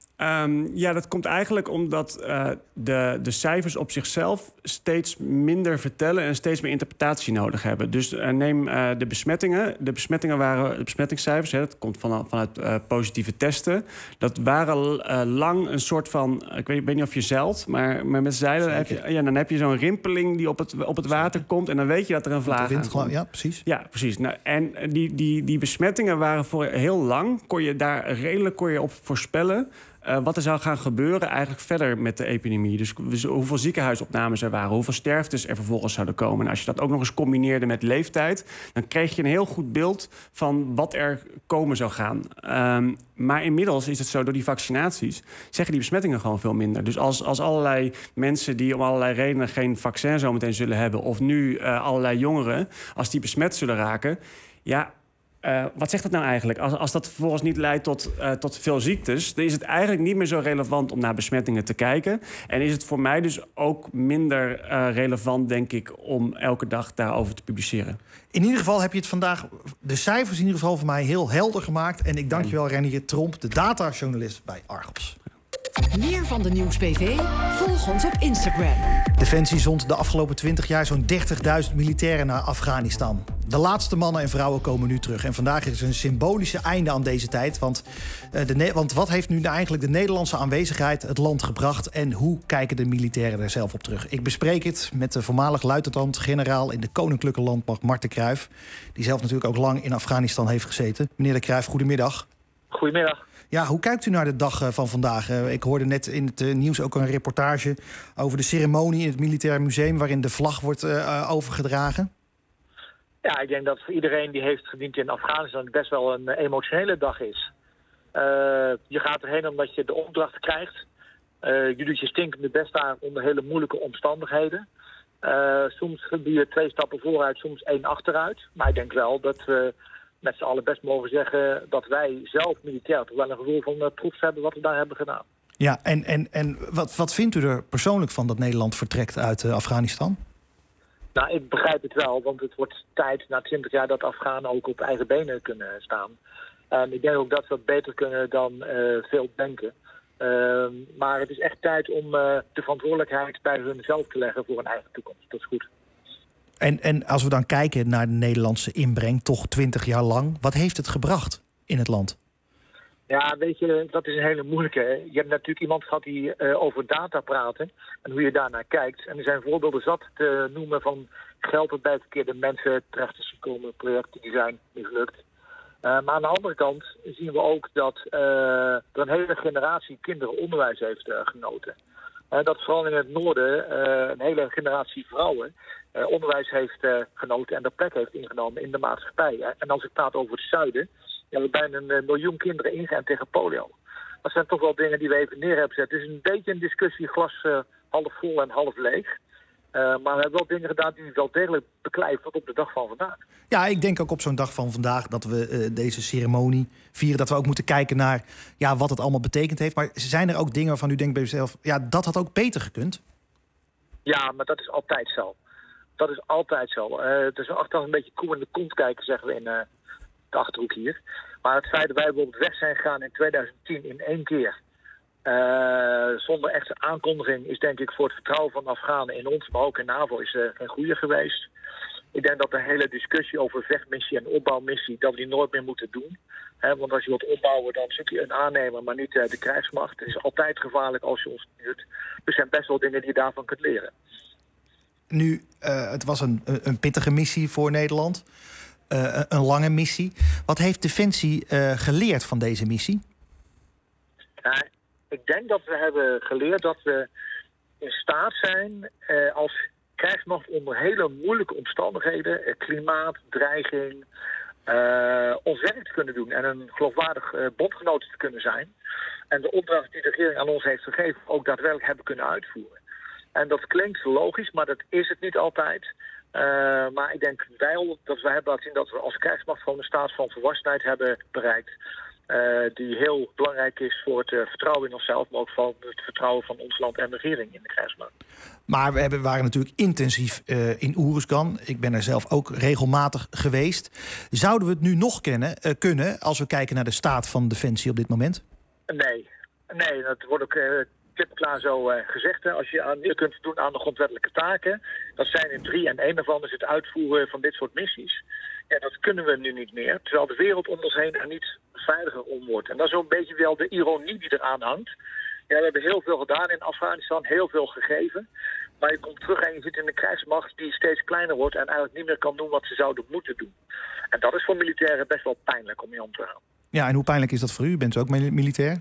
Speaker 19: Um, ja, dat komt eigenlijk omdat uh, de, de cijfers op zichzelf steeds minder vertellen en steeds meer interpretatie nodig hebben. Dus uh, neem uh, de besmettingen. De besmettingen waren de besmettingscijfers. Hè, dat komt van, vanuit uh, positieve testen. Dat waren uh, lang een soort van. Ik weet, ik weet niet of je zeilt, maar, maar met zeilen heb je, ja, dan heb je zo'n rimpeling die op het, op het water komt en dan weet je dat er een vlaag aankomt.
Speaker 2: Ja, precies.
Speaker 19: Ja, precies. Nou, en die, die, die besmettingen waren voor heel lang. Kon je daar redelijk kon je op voorspellen. Uh, wat er zou gaan gebeuren eigenlijk verder met de epidemie. Dus, dus hoeveel ziekenhuisopnames er waren, hoeveel sterftes er vervolgens zouden komen. En als je dat ook nog eens combineerde met leeftijd, dan kreeg je een heel goed beeld van wat er komen zou gaan. Um, maar inmiddels is het zo, door die vaccinaties zeggen die besmettingen gewoon veel minder. Dus als, als allerlei mensen die om allerlei redenen geen vaccin zometeen zullen hebben, of nu uh, allerlei jongeren, als die besmet zullen raken, ja. Uh, wat zegt dat nou eigenlijk? Als, als dat vervolgens niet leidt tot, uh, tot veel ziektes, dan is het eigenlijk niet meer zo relevant om naar besmettingen te kijken. En is het voor mij dus ook minder uh, relevant, denk ik, om elke dag daarover te publiceren.
Speaker 2: In ieder geval heb je het vandaag, de cijfers in ieder geval voor mij heel helder gemaakt. En ik dank je wel, Reinier Tromp, de datajournalist bij Argos.
Speaker 20: Meer van de Nieuws B V? Volg ons op Instagram.
Speaker 2: Defensie zond de afgelopen twintig jaar zo'n dertigduizend militairen naar Afghanistan. De laatste mannen en vrouwen komen nu terug. En vandaag is een symbolische einde aan deze tijd. Want, uh, de, want wat heeft nu eigenlijk de Nederlandse aanwezigheid het land gebracht? En hoe kijken de militairen er zelf op terug? Ik bespreek het met de voormalig luitenant-generaal in de Koninklijke Landmacht, Mart de Kruijf. Die zelf natuurlijk ook lang in Afghanistan heeft gezeten. Meneer de Kruijf, goedemiddag.
Speaker 21: Goedemiddag.
Speaker 2: Ja, hoe kijkt u naar de dag van vandaag? Ik hoorde net in het nieuws ook een reportage over de ceremonie in het Militair Museum, waarin de vlag wordt uh, overgedragen.
Speaker 21: Ja, ik denk dat voor iedereen die heeft gediend in Afghanistan best wel een emotionele dag is. Uh, je gaat erheen omdat je de opdracht krijgt. Uh, je doet je stinkende best aan onder hele moeilijke omstandigheden. Uh, soms doe je twee stappen vooruit, soms één achteruit. Maar ik denk wel dat we met z'n allen best mogen zeggen dat wij zelf militair toch wel een gevoel van uh, trots hebben wat we daar hebben gedaan.
Speaker 2: Ja, en, en, en wat, wat vindt u er persoonlijk van dat Nederland vertrekt uit uh, Afghanistan?
Speaker 21: Nou, ik begrijp het wel, want het wordt tijd na twintig jaar dat Afghanen ook op eigen benen kunnen staan. Um, ik denk ook dat we dat beter kunnen dan uh, veel denken. Um, maar het is echt tijd om uh, de verantwoordelijkheid bij hunzelf te leggen voor een eigen toekomst. Dat is goed.
Speaker 2: En, en als we dan kijken naar de Nederlandse inbreng, toch twintig jaar lang, wat heeft het gebracht in het land?
Speaker 21: Ja, weet je, dat is een hele moeilijke. Hè? Je hebt natuurlijk iemand gehad die uh, over data praten en hoe je daarnaar kijkt. En er zijn voorbeelden zat te noemen van geld dat bij verkeerde mensen terecht is gekomen, projecten die zijn mislukt. Uh, maar aan de andere kant zien we ook dat uh, er een hele generatie kinderen onderwijs heeft uh, genoten. Uh, dat vooral in het noorden uh, een hele generatie vrouwen uh, onderwijs heeft uh, genoten en de plek heeft ingenomen in de maatschappij. Hè? En als ik praat over het zuiden, ja, we hebben bijna een miljoen kinderen ingeënt tegen polio. Dat zijn toch wel dingen die we even neer hebben gezet. Het is een beetje een discussie, glas uh, half vol en half leeg. Uh, maar we hebben wel dingen gedaan die wel degelijk beklijven tot op de dag van vandaag.
Speaker 2: Ja, ik denk ook op zo'n dag van vandaag dat we uh, deze ceremonie vieren, dat we ook moeten kijken naar ja, wat het allemaal betekend heeft. Maar zijn er ook dingen waarvan u denkt bij uzelf, ja, dat had ook beter gekund?
Speaker 21: Ja, maar dat is altijd zo. Dat is altijd zo. Uh, het is achteraf een beetje koe in de kont kijken, zeggen we in uh, de Achterhoek hier. Maar het feit dat wij bijvoorbeeld weg zijn gegaan in twintig tien in één keer, Uh, zonder echte aankondiging, is denk ik voor het vertrouwen van Afghanen in ons, maar ook in NAVO, is uh, geen goede geweest. Ik denk dat de hele discussie over vechtmissie en opbouwmissie, dat we die nooit meer moeten doen. He, want als je wilt opbouwen, dan zoek je een aannemer, maar niet uh, de krijgsmacht. Het is altijd gevaarlijk als je ons stuurt. Er zijn best wel dingen die je daarvan kunt leren.
Speaker 2: Nu, uh, het was een, een pittige missie voor Nederland. Uh, een lange missie. Wat heeft Defensie uh, geleerd van deze missie?
Speaker 21: Uh, Ik denk dat we hebben geleerd dat we in staat zijn uh, als krijgsmacht onder hele moeilijke omstandigheden, uh, klimaat, dreiging, uh, ons werk te kunnen doen en een geloofwaardig uh, bondgenoot te kunnen zijn. En de opdracht die de regering aan ons heeft gegeven ook daadwerkelijk hebben kunnen uitvoeren. En dat klinkt logisch, maar dat is het niet altijd. Uh, maar ik denk wel dat wij hebben laten zien dat we als krijgsmacht gewoon een staat van volwassenheid hebben bereikt. Uh, die heel belangrijk is voor het uh, vertrouwen in onszelf, maar ook voor het vertrouwen van ons land en de regering in de krijgsmacht.
Speaker 2: Maar we hebben, waren natuurlijk intensief uh, in Oeruzgan. Ik ben er zelf ook regelmatig geweest. Zouden we het nu nog kennen, uh, kunnen als we kijken naar de staat van Defensie op dit moment?
Speaker 21: Nee, nee, dat wordt ook uh, klipklaar zo uh, gezegd. Hè. Als je aan, je kunt doen aan de grondwettelijke taken, dat zijn er drie en één daarvan is het uitvoeren van dit soort missies. Ja, dat kunnen we nu niet meer, terwijl de wereld om ons heen er niet veiliger om wordt. En dat is ook een beetje wel de ironie die eraan hangt. Ja, we hebben heel veel gedaan in Afghanistan, heel veel gegeven. Maar je komt terug en je zit in een krijgsmacht die steeds kleiner wordt en eigenlijk niet meer kan doen wat ze zouden moeten doen. En dat is voor militairen best wel pijnlijk om mee om te gaan.
Speaker 2: Ja, en hoe pijnlijk is dat voor u? Bent u ook militair?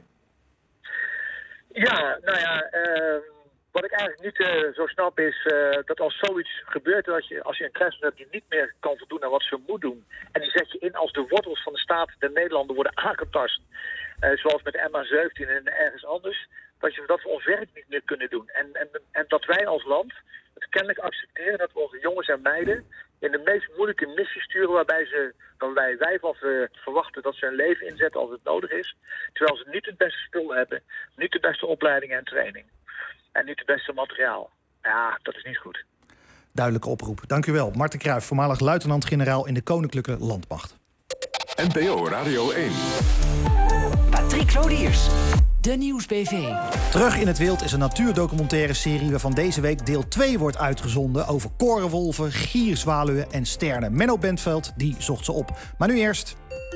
Speaker 21: Ja, nou ja, uh, wat ik eigenlijk niet uh, zo snap is uh, dat als zoiets gebeurt, dat je, als je een krijgsmacht hebt die niet meer kan voldoen aan wat ze moet doen, en die zet je in als de wortels van de staat der Nederlanden worden aangetast, uh, zoals met de M H zeventien en ergens anders, dat, je, dat we ons werk niet meer kunnen doen. En, en, en dat wij als land het kennelijk accepteren dat we onze jongens en meiden in de meest moeilijke missie sturen, waarbij ze, waarbij wij van verwachten dat ze hun leven inzetten als het nodig is, terwijl ze niet het beste spul hebben, niet de beste opleiding en training en niet het beste materiaal. Ja, dat is niet goed.
Speaker 2: Duidelijke oproep. Dank u wel. Marten Cruijff, voormalig luitenant-generaal in de Koninklijke Landmacht.
Speaker 1: N P O Radio één.
Speaker 20: Patrick Lodiers. De Nieuws-B V.
Speaker 2: Terug in het Wild is een natuurdocumentaire serie waarvan deze week deel twee wordt uitgezonden over korenwolven, gierzwaluwen en sternen. Menno Bentveld die zocht ze op. Maar nu eerst.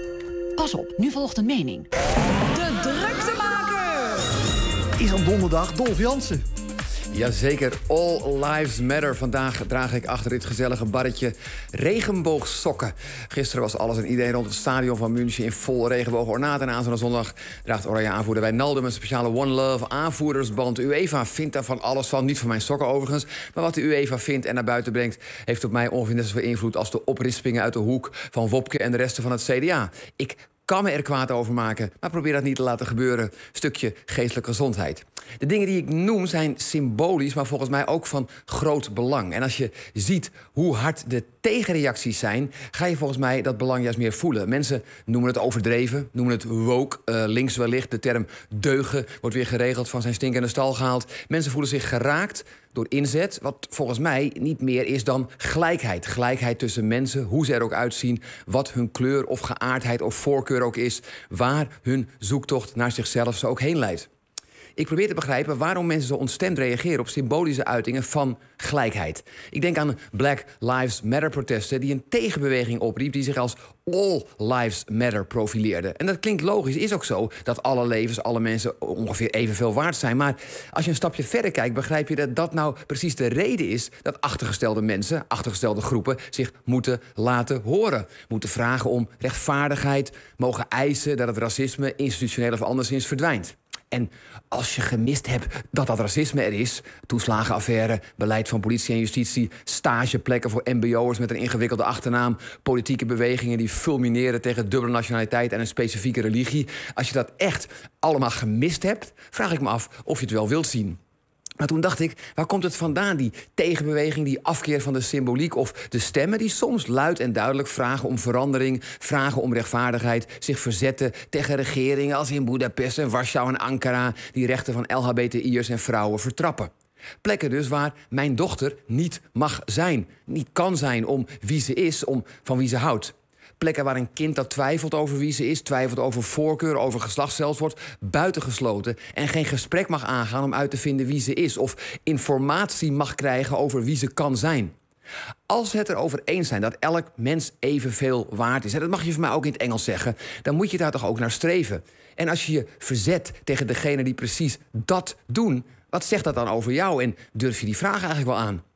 Speaker 20: Pas op, nu volgt een mening. De druktemaker!
Speaker 2: Is op donderdag Dolf Jansen.
Speaker 4: Jazeker, All Lives Matter. Vandaag draag ik achter dit gezellige barretje regenboogsokken. Gisteren was alles en iedereen rond het stadion van München in vol regenboogornaat. En aanstaande zondag draagt Oranje aanvoerder Wijnaldum een speciale One Love aanvoerdersband. UEFA vindt daar van alles van. Niet van mijn sokken overigens. Maar wat de UEFA vindt en naar buiten brengt, heeft op mij ongeveer net zoveel invloed als de oprispingen uit de hoek van Wopke en de resten van het C D A. Ik kan me er kwaad over maken, maar probeer dat niet te laten gebeuren. Stukje geestelijke gezondheid. De dingen die ik noem zijn symbolisch, maar volgens mij ook van groot belang. En als je ziet hoe hard de tegenreacties zijn, ga je volgens mij dat belang juist meer voelen. Mensen noemen het overdreven, noemen het woke. Uh, links wellicht, de term deugen wordt weer geregeld, van zijn stinkende stal gehaald. Mensen voelen zich geraakt door inzet, wat volgens mij niet meer is dan gelijkheid. Gelijkheid tussen mensen, hoe ze er ook uitzien, wat hun kleur of geaardheid of voorkeur ook is, waar hun zoektocht naar zichzelf zo ook heen leidt. Ik probeer te begrijpen waarom mensen zo ontstemd reageren op symbolische uitingen van gelijkheid. Ik denk aan Black Lives Matter protesten die een tegenbeweging opriep die zich als All Lives Matter profileerde. En dat klinkt logisch, is ook zo, dat alle levens, alle mensen ongeveer evenveel waard zijn. Maar als je een stapje verder kijkt, begrijp je dat dat nou precies de reden is dat achtergestelde mensen, achtergestelde groepen zich moeten laten horen. Moeten vragen om rechtvaardigheid, mogen eisen dat het racisme institutioneel of anderszins verdwijnt. En als je gemist hebt dat dat racisme er is, toeslagenaffaire, beleid van politie en justitie, stageplekken voor mbo'ers met een ingewikkelde achternaam, politieke bewegingen die fulmineren tegen dubbele nationaliteit en een specifieke religie. Als je dat echt allemaal gemist hebt, vraag ik me af of je het wel wilt zien. Maar toen dacht ik, waar komt het vandaan, die tegenbeweging, die afkeer van de symboliek of de stemmen die soms luid en duidelijk vragen om verandering, vragen om rechtvaardigheid, zich verzetten tegen regeringen als in Boedapest en Warschau en Ankara, die rechten van L H B T I'ers en vrouwen vertrappen. Plekken dus waar mijn dochter niet mag zijn, niet kan zijn om wie ze is, om van wie ze houdt. Plekken waar een kind dat twijfelt over wie ze is, twijfelt over voorkeur, over geslacht zelfs, wordt buitengesloten en geen gesprek mag aangaan om uit te vinden wie ze is of informatie mag krijgen over wie ze kan zijn. Als we het erover eens zijn dat elk mens evenveel waard is, en dat mag je van mij ook in het Engels zeggen, dan moet je daar toch ook naar streven. En als je je verzet tegen degene die precies dat doen, wat zegt dat dan over jou en durf je die vraag eigenlijk wel aan?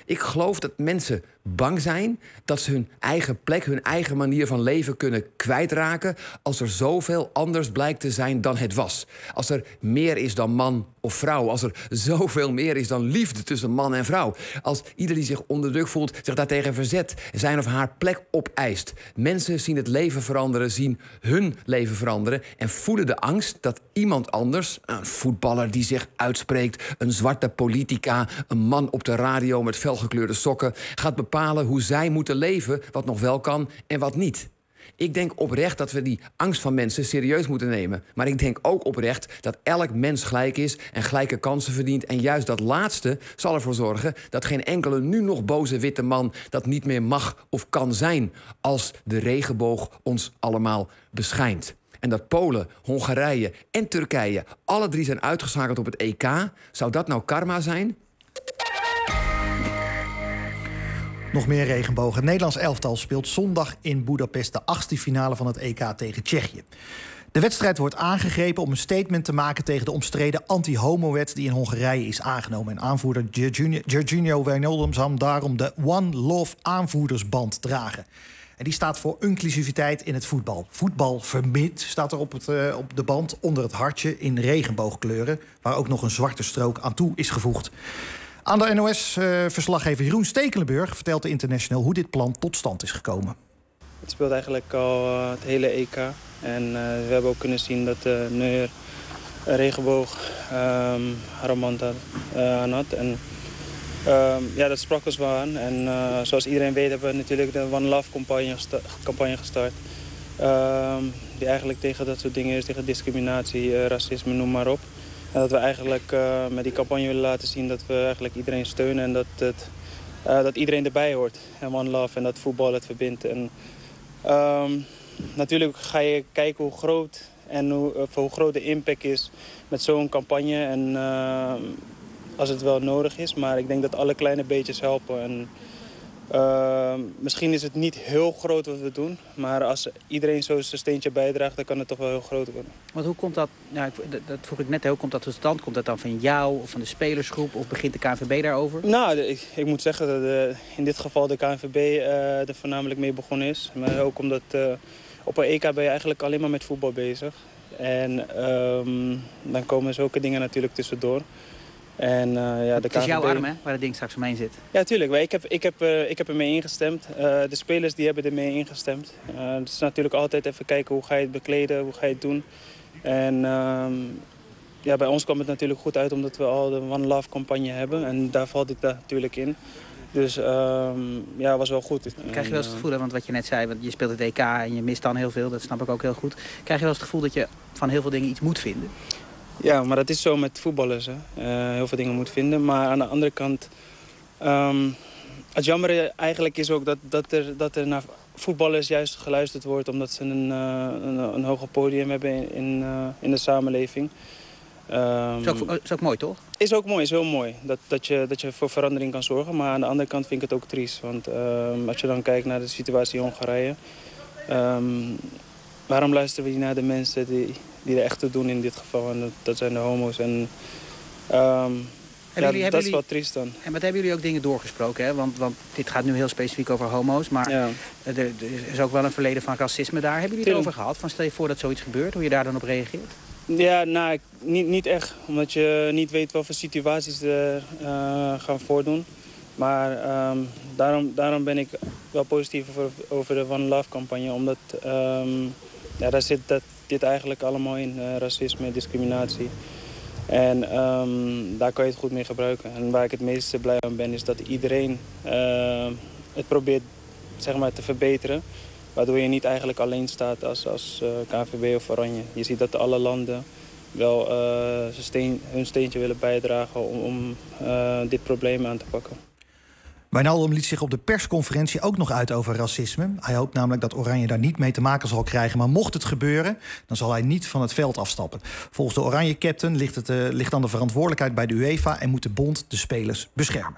Speaker 4: Ik geloof dat mensen bang zijn dat ze hun eigen plek, hun eigen manier van leven kunnen kwijtraken als er zoveel anders blijkt te zijn dan het was. Als er meer is dan man of vrouw. Als er zoveel meer is dan liefde tussen man en vrouw. Als ieder die zich onder druk voelt zich daartegen verzet, zijn of haar plek opeist. Mensen zien het leven veranderen, zien hun leven veranderen en voelen de angst dat iemand anders, een voetballer die zich uitspreekt, een zwarte politica, een man op de radio met felgekleurde sokken, gaat bepalen hoe zij moeten leven, wat nog wel kan en wat niet. Ik denk oprecht dat we die angst van mensen serieus moeten nemen. Maar ik denk ook oprecht dat elk mens gelijk is en gelijke kansen verdient. En juist dat laatste zal ervoor zorgen dat geen enkele nu nog boze witte man dat niet meer mag of kan zijn als de regenboog ons allemaal beschijnt. En dat Polen, Hongarije en Turkije alle drie zijn uitgeschakeld op het E K, zou dat nou karma zijn?
Speaker 2: Nog meer regenbogen. Het Nederlands elftal speelt zondag in Boedapest de achtste finale van het E K tegen Tsjechië. De wedstrijd wordt aangegrepen om een statement te maken tegen de omstreden anti-homo-wet die in Hongarije is aangenomen. En aanvoerder Georginio Wijnaldum zal daarom de One Love aanvoerdersband dragen. En die staat voor inclusiviteit in het voetbal. Voetbal verbindt, staat er op, het, uh, op de band onder het hartje in regenboogkleuren, waar ook nog een zwarte strook aan toe is gevoegd. Aan de N O S-verslaggever uh, Jeroen Stekelenburg vertelt de International hoe dit plan tot stand is gekomen.
Speaker 5: Het speelt eigenlijk al uh, het hele E K. En uh, we hebben ook kunnen zien dat uh, Neuer een regenboog um, armband uh, aan had. En um, ja, dat sprak ons wel aan. En uh, zoals iedereen weet hebben we natuurlijk de One Love campagne, gesta- campagne gestart. Um, die eigenlijk tegen dat soort dingen is, tegen discriminatie, uh, racisme, noem maar op. En dat we eigenlijk uh, met die campagne willen laten zien dat we eigenlijk iedereen steunen en dat, het, uh, dat iedereen erbij hoort. En One Love en dat voetbal het verbindt. En, um, natuurlijk ga je kijken hoe groot, en hoe, uh, hoe groot de impact is met zo'n campagne. En uh, als het wel nodig is. Maar ik denk dat alle kleine beetjes helpen. En, uh, misschien is het niet heel groot wat we doen. Maar als iedereen zo zijn steentje bijdraagt, dan kan het toch wel heel groot worden.
Speaker 22: Want hoe komt dat, nou, dat vroeg ik net, hoe komt dat tot stand? Komt dat dan van jou of van de spelersgroep of begint de K N V B daarover?
Speaker 5: Nou, de, ik, ik moet zeggen dat de, in dit geval de K N V B uh, er voornamelijk mee begonnen is. Maar ook omdat uh, op een E K ben je eigenlijk alleen maar met voetbal bezig. En um, dan komen zulke dingen natuurlijk tussendoor. En, uh, ja, de
Speaker 22: het is
Speaker 5: K N V B...
Speaker 22: jouw arm, hè, waar het ding straks omheen zit.
Speaker 5: Ja, tuurlijk. Ik heb, ik heb, uh, ik heb ermee ingestemd. Uh, de spelers die hebben ermee ingestemd. Uh, het is natuurlijk altijd even kijken hoe ga je het bekleden, hoe ga je het doen. En uh, ja, bij ons kwam het natuurlijk goed uit omdat we al de One Love campagne hebben. En daar valt dit natuurlijk in. Dus uh, ja, was wel goed.
Speaker 22: Krijg je wel eens het gevoel, want wat je net zei, want je speelt het E K en je mist dan heel veel, dat snap ik ook heel goed. Krijg je wel eens het gevoel dat je van heel veel dingen iets moet vinden?
Speaker 5: Ja, maar dat is zo met voetballers. Hè. Uh, heel veel dingen moet vinden. Maar aan de andere kant, um, het jammer eigenlijk is ook dat, dat, er, dat er naar voetballers juist geluisterd wordt, omdat ze een, uh, een, een hoger podium hebben in, in, uh, in de samenleving. Um,
Speaker 22: is, ook, is ook mooi, toch?
Speaker 5: Is ook mooi, is heel mooi. Dat, dat, je, dat je voor verandering kan zorgen. Maar aan de andere kant vind ik het ook triest. Want um, als je dan kijkt naar de situatie in Hongarije, Um, waarom luisteren we niet naar de mensen die, die er echt toe doen in dit geval? En dat, dat zijn de homo's. En, um, ja,
Speaker 22: jullie,
Speaker 5: dat is
Speaker 22: jullie,
Speaker 5: wel triest dan.
Speaker 22: En wat hebben jullie ook dingen doorgesproken? Hè? Want, want dit gaat nu heel specifiek over homo's. Maar ja. er, er is ook wel een verleden van racisme daar. Hebben jullie het erover gehad? Van stel je voor dat zoiets gebeurt, hoe je daar dan op reageert?
Speaker 5: Ja, nou, niet, niet echt. Omdat je niet weet welke situaties er uh, gaan voordoen. Maar um, daarom, daarom ben ik wel positief over, over de One Love campagne. Omdat um, ja, daar zit dat, dit eigenlijk allemaal in. Uh, racisme, discriminatie. En um, daar kan je het goed mee gebruiken. En waar ik het meeste blij aan ben is dat iedereen uh, het probeert, zeg maar, te verbeteren. Waardoor je niet eigenlijk alleen staat als, als uh, K N V B of Oranje. Je ziet dat alle landen wel uh, steen, hun steentje willen bijdragen om, om uh, dit probleem aan te pakken.
Speaker 2: Wijnaldum liet zich op de persconferentie ook nog uit over racisme. Hij hoopt namelijk dat Oranje daar niet mee te maken zal krijgen. Maar mocht het gebeuren, dan zal hij niet van het veld afstappen. Volgens de Oranje-captain ligt, het, uh, ligt dan de verantwoordelijkheid bij de UEFA en moet de bond de spelers beschermen.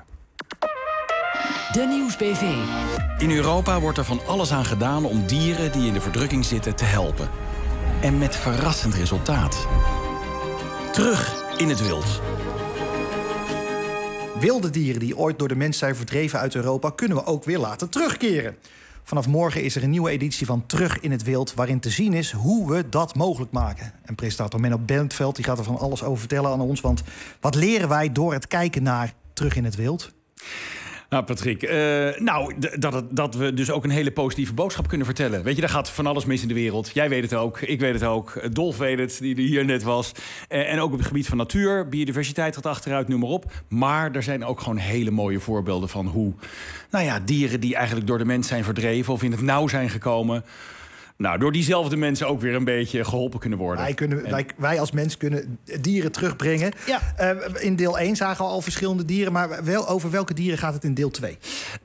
Speaker 20: De Nieuws B V.
Speaker 23: In Europa wordt er van alles aan gedaan om dieren die in de verdrukking zitten te helpen. En met verrassend resultaat. Terug in het wild.
Speaker 2: Wilde dieren die ooit door de mens zijn verdreven uit Europa kunnen we ook weer laten terugkeren. Vanaf morgen is er een nieuwe editie van Terug in het Wild, waarin te zien is hoe we dat mogelijk maken. En presentator Menno Bentveld die gaat er van alles over vertellen aan ons. Want wat leren wij door het kijken naar Terug in het Wild?
Speaker 23: Nou, Patrick, uh, nou, d- dat, het, dat we dus ook een hele positieve boodschap kunnen vertellen. Weet je, daar gaat van alles mis in de wereld. Jij weet het ook, ik weet het ook, Dolf weet het, die er hier net was. Uh, en ook op het gebied van natuur, biodiversiteit gaat achteruit, noem maar op. Maar er zijn ook gewoon hele mooie voorbeelden van hoe... nou ja, dieren die eigenlijk door de mens zijn verdreven of in het nauw zijn gekomen... nou, door diezelfde mensen ook weer een beetje geholpen kunnen worden.
Speaker 2: Wij, kunnen,
Speaker 23: en... wij,
Speaker 2: wij als mens kunnen dieren terugbrengen.
Speaker 23: Ja.
Speaker 2: Uh, in deel één zagen we al verschillende dieren, maar wel, over welke dieren gaat het in deel twee?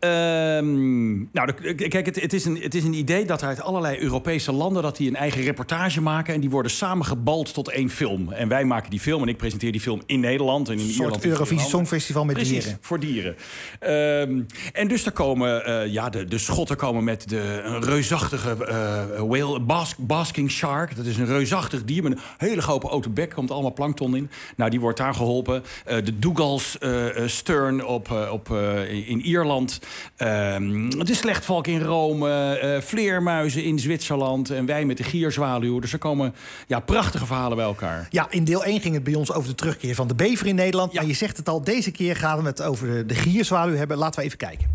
Speaker 23: Um, nou, de, kijk, het, het, is een, het is een idee dat uit allerlei Europese landen... dat die een eigen reportage maken en die worden samengebald tot één film. En wij maken die film en ik presenteer die film in Nederland. En in
Speaker 2: een
Speaker 23: Ierland
Speaker 2: soort Eurovisie Songfestival met
Speaker 23: Precies,
Speaker 2: dieren.
Speaker 23: voor dieren. Um, en dus daar komen, uh, ja, de, de Schotten komen met de, een reusachtige... Uh, whale, bask, basking shark. Dat is een reusachtig dier met een hele grote open bek. Komt allemaal plankton in. Nou, die wordt daar geholpen. Uh, de Dougal's uh, stern op, uh, op, uh, in Ierland. Uh, de slechtvalk in Rome. Uh, vleermuizen in Zwitserland. En wij met de gierzwaluw. Dus er komen ja, prachtige verhalen bij elkaar.
Speaker 2: Ja, in deel één ging het bij ons over de terugkeer van de bever in Nederland. Ja. Maar je zegt het al, deze keer gaan we het over de, de gierzwaluw hebben. Laten we even kijken.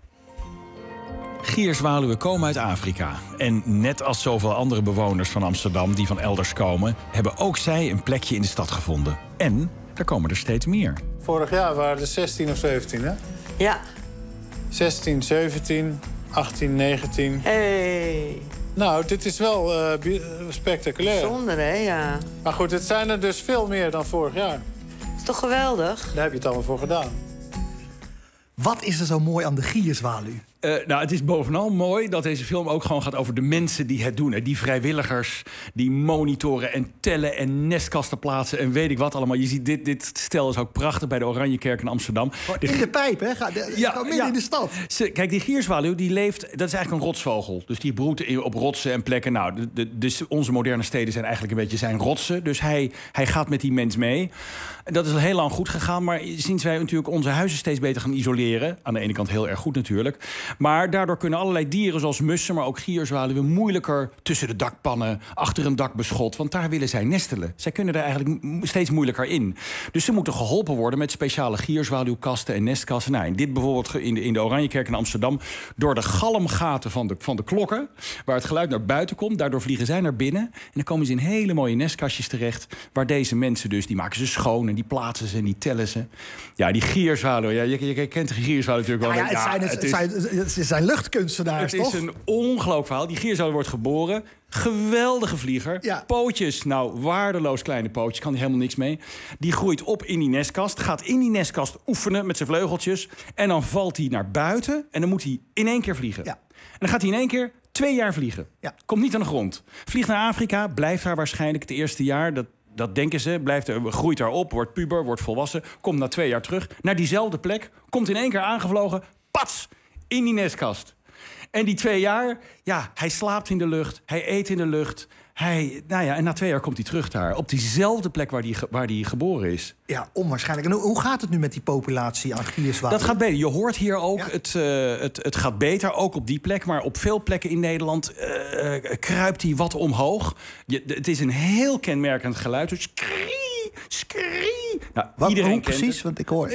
Speaker 23: Gierzwaluwen komen uit Afrika. En net als zoveel andere bewoners van Amsterdam die van elders komen... hebben ook zij een plekje in de stad gevonden. En er komen er steeds meer.
Speaker 6: Vorig jaar waren er zestien of zeventien, hè?
Speaker 7: Ja.
Speaker 6: zestien, zeventien, achttien, negentien.
Speaker 7: Hey.
Speaker 6: Nou, dit is wel uh, spectaculair.
Speaker 7: Bijzonder, hè? Ja.
Speaker 6: Maar goed, het zijn er dus veel meer dan vorig jaar.
Speaker 7: Is toch geweldig?
Speaker 6: Daar heb je het allemaal voor gedaan.
Speaker 2: Wat is er zo mooi aan de gierzwaluw?
Speaker 23: Uh, nou, het is bovenal mooi dat deze film ook gewoon gaat over de mensen die het doen. Hè. Die vrijwilligers die monitoren en tellen en nestkasten plaatsen en weet ik wat allemaal. Je ziet, dit, dit stel is ook prachtig bij de Oranjekerk in Amsterdam.
Speaker 2: In de, de pijp, hè? Ga, de, ja, midden ja. in de stad.
Speaker 23: Ze, kijk, die gierzwaluw, die leeft, dat is eigenlijk een rotsvogel. Dus die broedt in, op rotsen en plekken. Nou, de, de, dus onze moderne steden zijn eigenlijk een beetje zijn rotsen. Dus hij, hij gaat met die mens mee. Dat is al heel lang goed gegaan, maar sinds wij natuurlijk onze huizen steeds beter gaan isoleren... aan de ene kant heel erg goed natuurlijk... maar daardoor kunnen allerlei dieren zoals mussen, maar ook gierzwaluwen... moeilijker tussen de dakpannen, achter een dakbeschot... want daar willen zij nestelen. Zij kunnen er eigenlijk steeds moeilijker in. Dus ze moeten geholpen worden met speciale gierzwaluwkasten en nestkasten. Nou, in dit bijvoorbeeld in de, in de Oranjekerk in Amsterdam... door de galmgaten van de, van de klokken, waar het geluid naar buiten komt... daardoor vliegen zij naar binnen en dan komen ze in hele mooie nestkastjes terecht... waar deze mensen dus, die maken ze schoon... die plaatsen ze en die tellen ze. Ja, die gierzwaluw. Ja, je, je kent de gierzwaluw natuurlijk wel.
Speaker 2: Ja, ja, het, zijn, het, het, is, zijn, het zijn luchtkunstenaars,
Speaker 23: het
Speaker 2: toch?
Speaker 23: Het is een ongelooflijk verhaal. Die gierzwaluw wordt geboren. Geweldige vlieger. Ja. Pootjes, nou, waardeloos kleine pootjes. Kan hij helemaal niks mee. Die groeit op in die nestkast. Gaat in die nestkast oefenen met zijn vleugeltjes. En dan valt hij naar buiten. En dan moet hij in één keer vliegen. Ja. En dan gaat hij in één keer twee jaar vliegen. Ja. Komt niet aan de grond. Vliegt naar Afrika. Blijft daar waarschijnlijk het eerste jaar... Dat Dat denken ze, blijft er, groeit daar op, wordt puber, wordt volwassen... komt na twee jaar terug, naar diezelfde plek... komt in één keer aangevlogen, pats, in die nestkast. En die twee jaar, ja, hij slaapt in de lucht, hij eet in de lucht... Hij, nou ja, en na twee jaar komt hij terug daar, op diezelfde plek waar hij waar die geboren is.
Speaker 2: Ja, onwaarschijnlijk. En hoe, hoe gaat het nu met die populatie aan gierzwaluwen?
Speaker 23: Dat gaat beter. Je hoort hier ook, ja. het, uh, het, het gaat beter, ook op die plek. Maar op veel plekken in Nederland uh, kruipt hij wat omhoog. Je, het is een heel kenmerkend geluid. Dus skrie, skrie. Nou,
Speaker 2: wat,
Speaker 23: iedereen
Speaker 2: hoe
Speaker 23: kent
Speaker 2: precies?
Speaker 23: Het.
Speaker 2: Want ik hoor...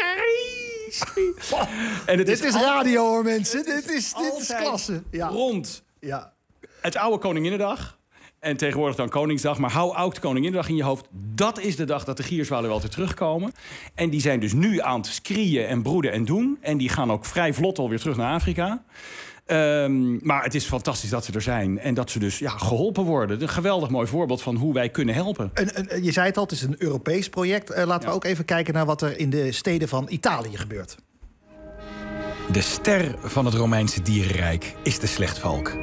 Speaker 23: Skrie,
Speaker 2: en het dit is, is radio, hoor, mensen. Dit is, dit is klasse.
Speaker 23: Ja. Rond.
Speaker 2: Ja.
Speaker 23: Het oude Koninginnedag. En tegenwoordig dan Koningsdag. Maar hou oud Koninginnedag in je hoofd. Dat is de dag dat de gierzwaluwen altijd terugkomen. En die zijn dus nu aan het skrieën en broeden en doen. En die gaan ook vrij vlot alweer terug naar Afrika. Um, maar het is fantastisch dat ze er zijn. En dat ze dus ja, geholpen worden. Een geweldig mooi voorbeeld van hoe wij kunnen helpen.
Speaker 2: En, en, je zei het al, het is een Europees project. Uh, laten ja. we ook even kijken naar wat er in de steden van Italië gebeurt.
Speaker 23: De ster van het Romeinse dierenrijk is de slechtvalk.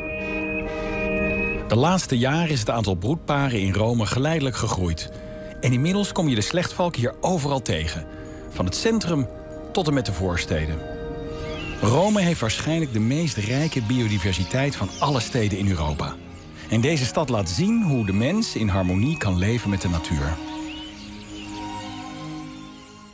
Speaker 23: De laatste jaren is het aantal broedparen in Rome geleidelijk gegroeid. En inmiddels kom je de slechtvalk hier overal tegen. Van het centrum tot en met de voorsteden. Rome heeft waarschijnlijk de meest rijke biodiversiteit van alle steden in Europa. En deze stad laat zien hoe de mens in harmonie kan leven met de natuur.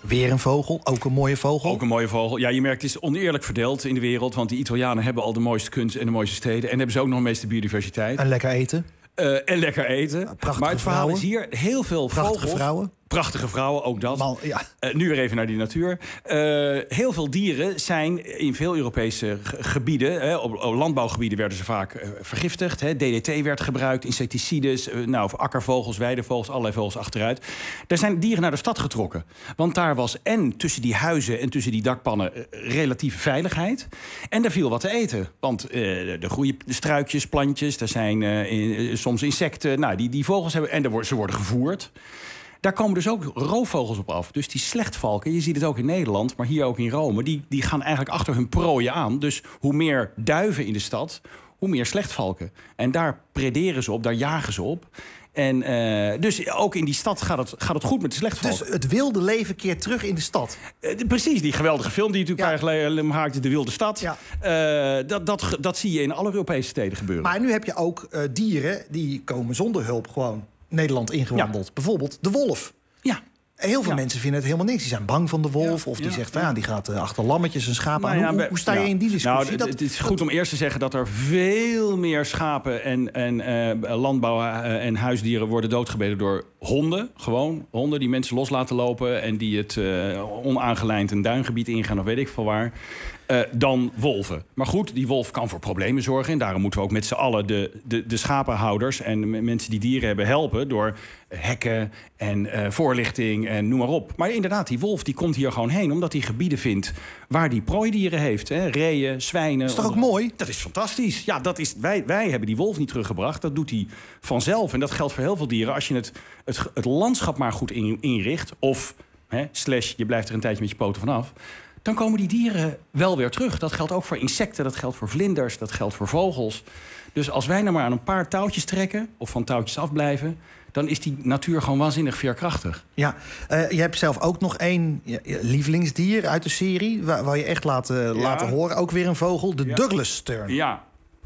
Speaker 2: Weer een vogel, ook een mooie vogel.
Speaker 23: Ook een mooie vogel. Ja, je merkt, het is oneerlijk verdeeld in de wereld. Want die Italianen hebben al de mooiste kunst en de mooiste steden. En hebben ze ook nog de meeste biodiversiteit.
Speaker 2: En lekker eten.
Speaker 23: Uh, en lekker eten.
Speaker 2: Prachtige
Speaker 23: maar het verhaal
Speaker 2: vrouwen.
Speaker 23: is hier heel veel
Speaker 2: Prachtige
Speaker 23: vogels.
Speaker 2: vrouwen.
Speaker 23: Prachtige vrouwen, ook dat.
Speaker 2: Man, ja.
Speaker 23: uh, nu weer even naar die natuur. Uh, heel veel dieren zijn in veel Europese g- gebieden... Hè, op, op landbouwgebieden werden ze vaak uh, vergiftigd. Hè, D D T werd gebruikt, insecticides... Uh, nou, akkervogels, weidevogels, allerlei vogels achteruit. Daar zijn dieren naar de stad getrokken. Want daar was en tussen die huizen en tussen die dakpannen... Uh, relatieve veiligheid. En daar viel wat te eten. Want uh, er groeien struikjes, plantjes, er zijn uh, in, soms insecten. Nou, die, die vogels hebben... En er, ze worden gevoerd. Daar komen dus ook roofvogels op af. Dus die slechtvalken, je ziet het ook in Nederland... maar hier ook in Rome, die, die gaan eigenlijk achter hun prooien aan. Dus hoe meer duiven in de stad, hoe meer slechtvalken. En daar prederen ze op, daar jagen ze op. En uh, dus ook in die stad gaat het, gaat het goed met de slechtvalken.
Speaker 2: Dus het wilde leven keert terug in de stad.
Speaker 23: Uh, precies, die geweldige film die natuurlijk ja. eigenlijk maakte, De Wilde Stad.
Speaker 2: Ja.
Speaker 23: Uh, dat, dat, dat zie je in alle Europese steden gebeuren.
Speaker 2: Maar nu heb je ook uh, dieren die komen zonder hulp gewoon Nederland ingewandeld. Ja. Bijvoorbeeld de wolf.
Speaker 23: Ja.
Speaker 2: Heel veel
Speaker 23: ja.
Speaker 2: mensen vinden het helemaal niks. Die zijn bang van de wolf. Ja. Of die ja. zegt, van, ja, die gaat uh, achter lammetjes en schapen
Speaker 23: nou,
Speaker 2: aan.
Speaker 23: ja,
Speaker 2: Hoe,
Speaker 23: be,
Speaker 2: hoe sta je
Speaker 23: ja.
Speaker 2: in die discussie?
Speaker 23: Nou,
Speaker 2: dat,
Speaker 23: het is goed om eerst te zeggen dat er veel meer schapen en, en uh, landbouw uh, en huisdieren worden doodgebeten door honden. Gewoon honden die mensen los laten lopen en die het uh, onaangelijnd een duingebied ingaan of weet ik veel waar. Uh, dan wolven. Maar goed, die wolf kan voor problemen zorgen. En daarom moeten we ook met z'n allen de, de, de schapenhouders... en de mensen die dieren hebben helpen... door hekken en uh, voorlichting en noem maar op. Maar inderdaad, die wolf die komt hier gewoon heen... omdat hij gebieden vindt waar die prooidieren heeft. Hè? Reeën, zwijnen.
Speaker 2: Dat is toch ook mooi?
Speaker 23: Dat is fantastisch. Ja, dat is, wij, wij hebben die wolf niet teruggebracht. Dat doet hij vanzelf. En dat geldt voor heel veel dieren. Als je het, het, het landschap maar goed in, inricht... of hè, slash, je blijft er een tijdje met je poten vanaf... dan komen die dieren wel weer terug. Dat geldt ook voor insecten, dat geldt voor vlinders, dat geldt voor vogels. Dus als wij nou maar aan een paar touwtjes trekken... of van touwtjes afblijven... dan is die natuur gewoon waanzinnig veerkrachtig.
Speaker 2: Ja, uh, je hebt zelf ook nog één ja, lievelingsdier uit de serie... waar, waar je echt laat, uh, ja. laten horen. Ook weer een vogel, de ja. Douglas-stern.
Speaker 23: Ja.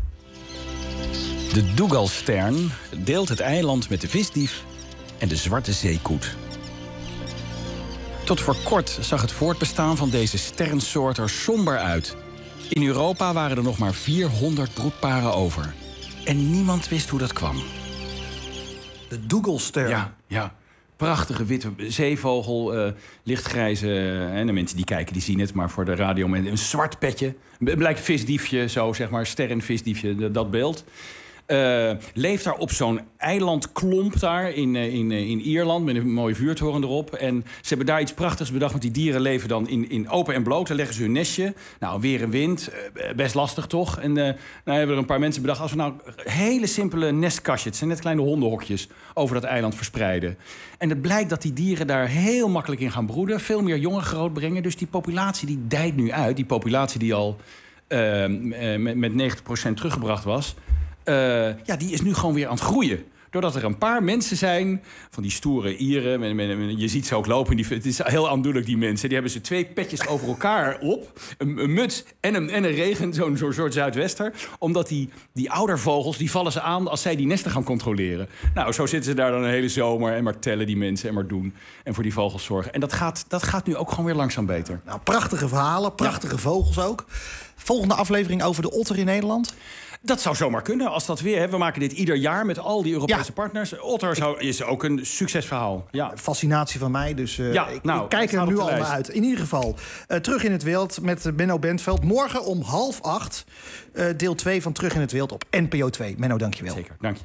Speaker 23: De Dougalstern deelt het eiland met de visdief... en de zwarte zeekoet. Tot voor kort zag het voortbestaan van deze sterrensoort er somber uit. In Europa waren er nog maar vierhonderd broedparen over. En niemand wist hoe dat kwam.
Speaker 2: De Dougalstern.
Speaker 23: Ja, ja. Prachtige witte zeevogel, uh, lichtgrijze... en de mensen die kijken, die zien het, maar voor de radio... een zwart petje, het lijkt visdiefje, zo zeg maar, sterrenvisdiefje, dat beeld... Uh, leeft daar op zo'n eilandklomp daar in, uh, in, uh, in Ierland... met een mooie vuurtoren erop. En ze hebben daar iets prachtigs bedacht... want die dieren leven dan in, in open en bloot. Dan leggen ze hun nestje. Nou, weer en wind. Uh, best lastig, toch? En uh, nou hebben er een paar mensen bedacht... als we nou hele simpele nestkastjes... het zijn net kleine hondenhokjes... over dat eiland verspreiden. En het blijkt dat die dieren daar heel makkelijk in gaan broeden... veel meer jongen grootbrengen. Dus die populatie die dijt nu uit. Die populatie die al uh, met, met negentig procent teruggebracht was... Uh, ja, die is nu gewoon weer aan het groeien. Doordat er een paar mensen zijn, van die stoere Ieren... Met, met, met, je ziet ze ook lopen, die, het is heel aandoenlijk, die mensen. Die hebben ze twee petjes over elkaar op. Een, een muts en een, en een regen, zo'n zo soort zuidwester. Omdat die, die oudervogels, die vallen ze aan als zij die nesten gaan controleren. Nou, zo zitten ze daar dan een hele zomer... en maar tellen die mensen en maar doen. En voor die vogels zorgen. En dat gaat, dat gaat nu ook gewoon weer langzaam beter.
Speaker 2: Nou, prachtige verhalen, prachtige ja. vogels ook. Volgende aflevering over de otter in Nederland...
Speaker 23: Dat zou zomaar kunnen, als dat weer... Hè, we maken dit ieder jaar met al die Europese ja. partners. Otter zou, is ook een succesverhaal. Ja.
Speaker 2: Fascinatie van mij, dus uh,
Speaker 23: ja,
Speaker 2: ik,
Speaker 23: nou,
Speaker 2: ik kijk er nu al naar uit. In ieder geval, uh, Terug in het Wild met Menno Bentveld. Morgen om half acht, uh, deel twee van Terug in het Wild op N P O twee. Menno, dank je wel.
Speaker 23: Zeker, dank je.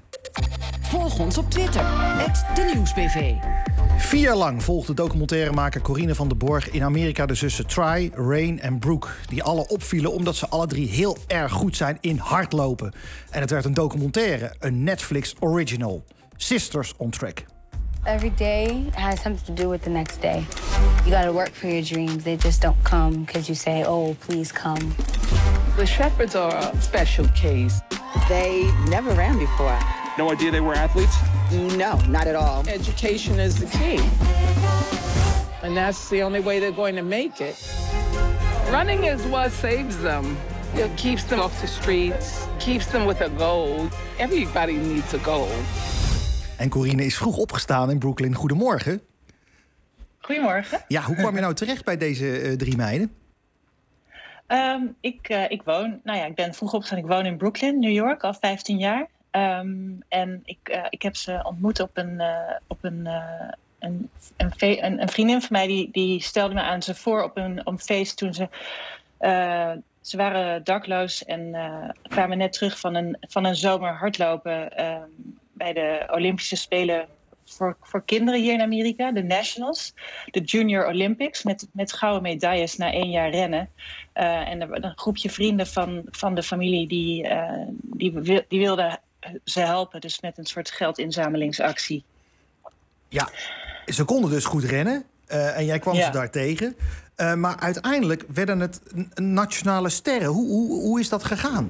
Speaker 20: Volg ons op Twitter, at de Nieuwsbv.
Speaker 2: Vier jaar lang volgde documentairemaker Corine van den Borg in Amerika de zussen Try, Rain en Brooke. Die alle opvielen omdat ze alle drie heel erg goed zijn in hardlopen. En het werd een documentaire, een Netflix original. Sisters on Track.
Speaker 3: Every day has something to do with the next day. You gotta work for your dreams. They just don't come because you say, oh, please come.
Speaker 8: The Shepherds are a special case.
Speaker 9: They never ran before.
Speaker 8: No idea they were athletes?
Speaker 9: No, not at all.
Speaker 8: Education is the key. And that's the only way they're going to make it. Running is what saves them. It keeps them off the streets, keeps them with a goal. Everybody needs a goal.
Speaker 2: En Corine is vroeg opgestaan in Brooklyn. Goedemorgen.
Speaker 10: Goedemorgen.
Speaker 2: Ja, hoe kwam je nou terecht bij deze uh, drie meiden?
Speaker 10: Um, ik, uh, ik woon, nou ja, ik ben vroeg opgestaan. Ik woon in Brooklyn, New York, al vijftien jaar. Um, en ik, uh, ik heb ze ontmoet op een, uh, op een, uh, een, een, een, een vriendin van mij. Die, die stelde me aan ze voor op een, op een feest toen ze... Uh, ze waren dakloos en uh, kwamen net terug van een, van een zomer hardlopen uh, bij de Olympische Spelen voor, voor kinderen hier in Amerika, de Nationals. De Junior Olympics met, met gouden medailles na één jaar rennen. Uh, en er, een groepje vrienden van, van de familie die, uh, die, die wilden ze helpen, dus met een soort geldinzamelingsactie.
Speaker 2: Ja, ze konden dus goed rennen uh, en jij kwam
Speaker 10: ja.
Speaker 2: ze daar tegen. Uh, maar uiteindelijk werden het n- nationale sterren. Hoe, hoe, hoe is dat gegaan?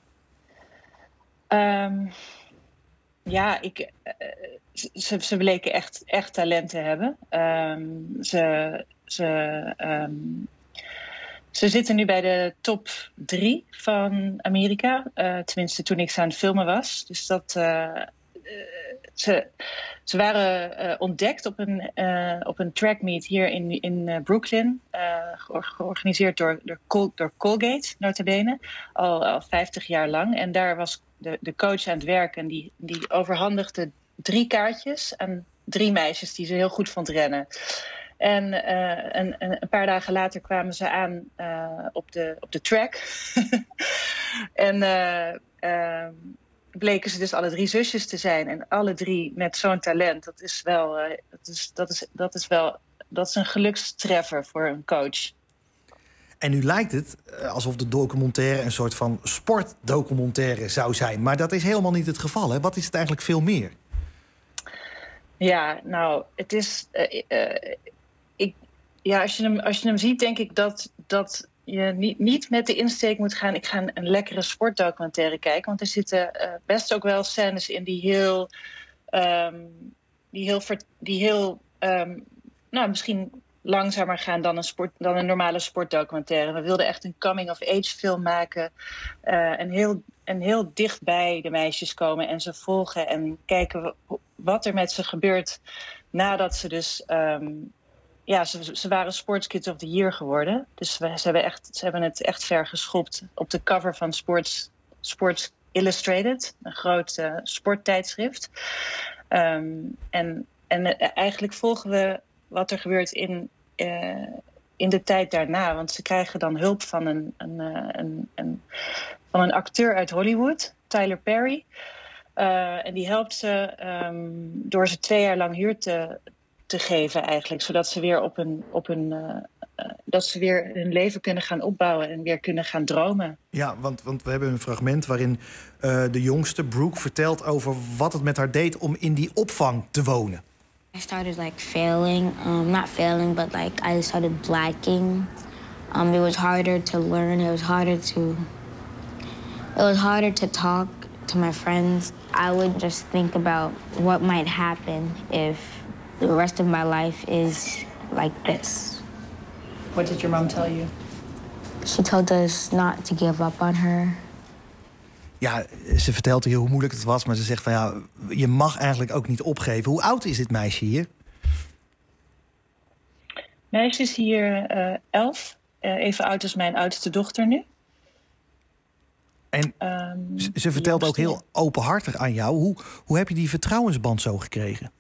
Speaker 10: Um, ja, ik, uh, ze, ze bleken echt, echt talent te hebben. Um, ze, ze, um, ze zitten nu bij de top drie van Amerika. Uh, tenminste, toen ik ze aan het filmen was. Dus dat... Uh, Ze, ze waren uh, ontdekt op een, uh, op een trackmeet hier in, in uh, Brooklyn. Uh, ge- georganiseerd door, door, Col- door Colgate, nota bene. Al, al vijftig jaar lang. En daar was de, de coach aan het werken. En die, die overhandigde drie kaartjes aan drie meisjes die ze heel goed vond rennen. En uh, een, een paar dagen later kwamen ze aan uh, op, de, op de track. en... Uh, uh, bleken ze dus alle drie zusjes te zijn. En alle drie met zo'n talent. Dat is wel, uh, dat is, dat is, dat is wel dat is een gelukstreffer voor een coach.
Speaker 2: En nu lijkt het alsof de documentaire een soort van sportdocumentaire zou zijn. Maar dat is helemaal niet het geval, hè? Wat is het eigenlijk veel meer?
Speaker 10: Ja, nou, het is... Uh, uh, ik, ja, als je, hem, als je hem ziet, denk ik dat... dat je niet, niet met de insteek moet gaan... ik ga een, een lekkere sportdocumentaire kijken. Want er zitten uh, best ook wel scènes in die heel... Um, die heel, ver, die heel um, nou, misschien langzamer gaan dan een, sport, dan een normale sportdocumentaire. We wilden echt een coming-of-age film maken. Uh, en, heel, en heel dichtbij de meisjes komen en ze volgen... en kijken wat er met ze gebeurt nadat ze dus... Um, Ja, ze, ze waren Sports Kids of the Year geworden. Dus we, ze, hebben echt, ze hebben het echt ver geschopt op de cover van Sports, Sports Illustrated. Een groot uh, sporttijdschrift. Um, en, en eigenlijk volgen we wat er gebeurt in, uh, in de tijd daarna. Want ze krijgen dan hulp van een, een, een, een, van een acteur uit Hollywood, Tyler Perry. Uh, en die helpt ze um, door ze twee jaar lang huur te... te geven eigenlijk, zodat ze weer op een, op een uh, uh, dat ze weer hun leven kunnen gaan opbouwen en weer kunnen gaan dromen.
Speaker 2: Ja, want, want we hebben een fragment waarin uh, de jongste, Brooke, vertelt over wat het met haar deed om in die opvang te wonen.
Speaker 3: I started like failing, um, not failing, but like I started lacking. Um, it was harder to learn. It was harder to. It was harder to talk to my friends. I would just think about what might happen if the rest of my life is like this.
Speaker 10: What did your mom tell you?
Speaker 3: She told us not to give up on her.
Speaker 2: Ja, ze vertelt hier hoe moeilijk het was, maar ze zegt van ja, je mag eigenlijk ook niet opgeven. Hoe oud is dit meisje hier?
Speaker 10: Meisje is hier uh, elf, uh, even oud als mijn oudste dochter nu.
Speaker 2: En um, ze, ze vertelt ook heel openhartig aan jou. Hoe, hoe heb je die vertrouwensband zo gekregen?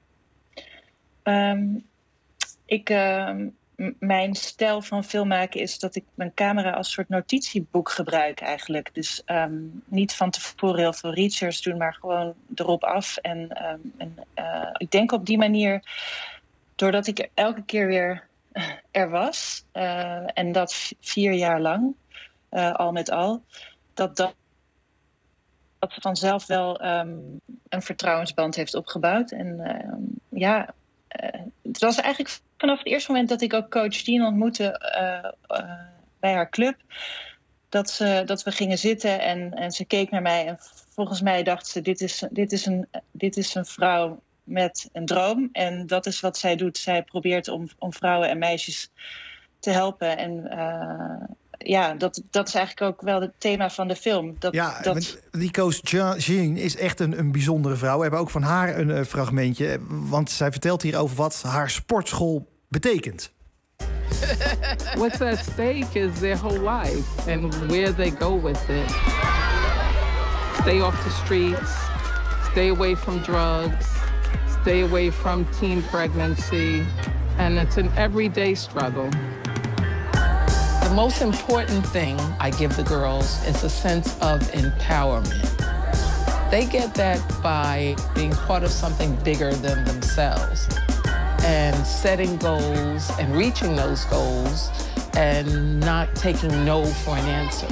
Speaker 10: Um, ik, uh, m- mijn stijl van filmmaken is dat ik mijn camera als soort notitieboek gebruik eigenlijk. Dus um, niet van tevoren heel veel research doen, maar gewoon erop af. En, um, en uh, ik denk op die manier, doordat ik elke keer weer er was, uh, en dat v- vier jaar lang, uh, al met al, dat dat, dat vanzelf wel um, een vertrouwensband heeft opgebouwd. En uh, ja... Uh, het was eigenlijk vanaf het eerste moment dat ik ook coach Dean ontmoette uh, uh, bij haar club. Dat, ze, dat we gingen zitten en, en ze keek naar mij. En volgens mij dacht ze, dit is, dit, is een, dit is een vrouw met een droom. En dat is wat zij doet. Zij probeert om, om vrouwen en meisjes te helpen. En uh, ja, dat, dat is eigenlijk ook wel het thema van de film. Dat,
Speaker 2: ja,
Speaker 10: dat...
Speaker 2: die coach Jean is echt een, een bijzondere vrouw. We hebben ook van haar een uh, fragmentje. Want zij vertelt hier over wat haar sportschool betekent.
Speaker 8: What's at stake is their whole life and where they go with it. Stay off the streets, stay away from drugs, stay away from teen pregnancy, and it's an everyday struggle.
Speaker 12: The most important thing I give the girls is a sense of empowerment. They get that by being part of something bigger than themselves and setting goals and reaching those goals and not taking no for an answer.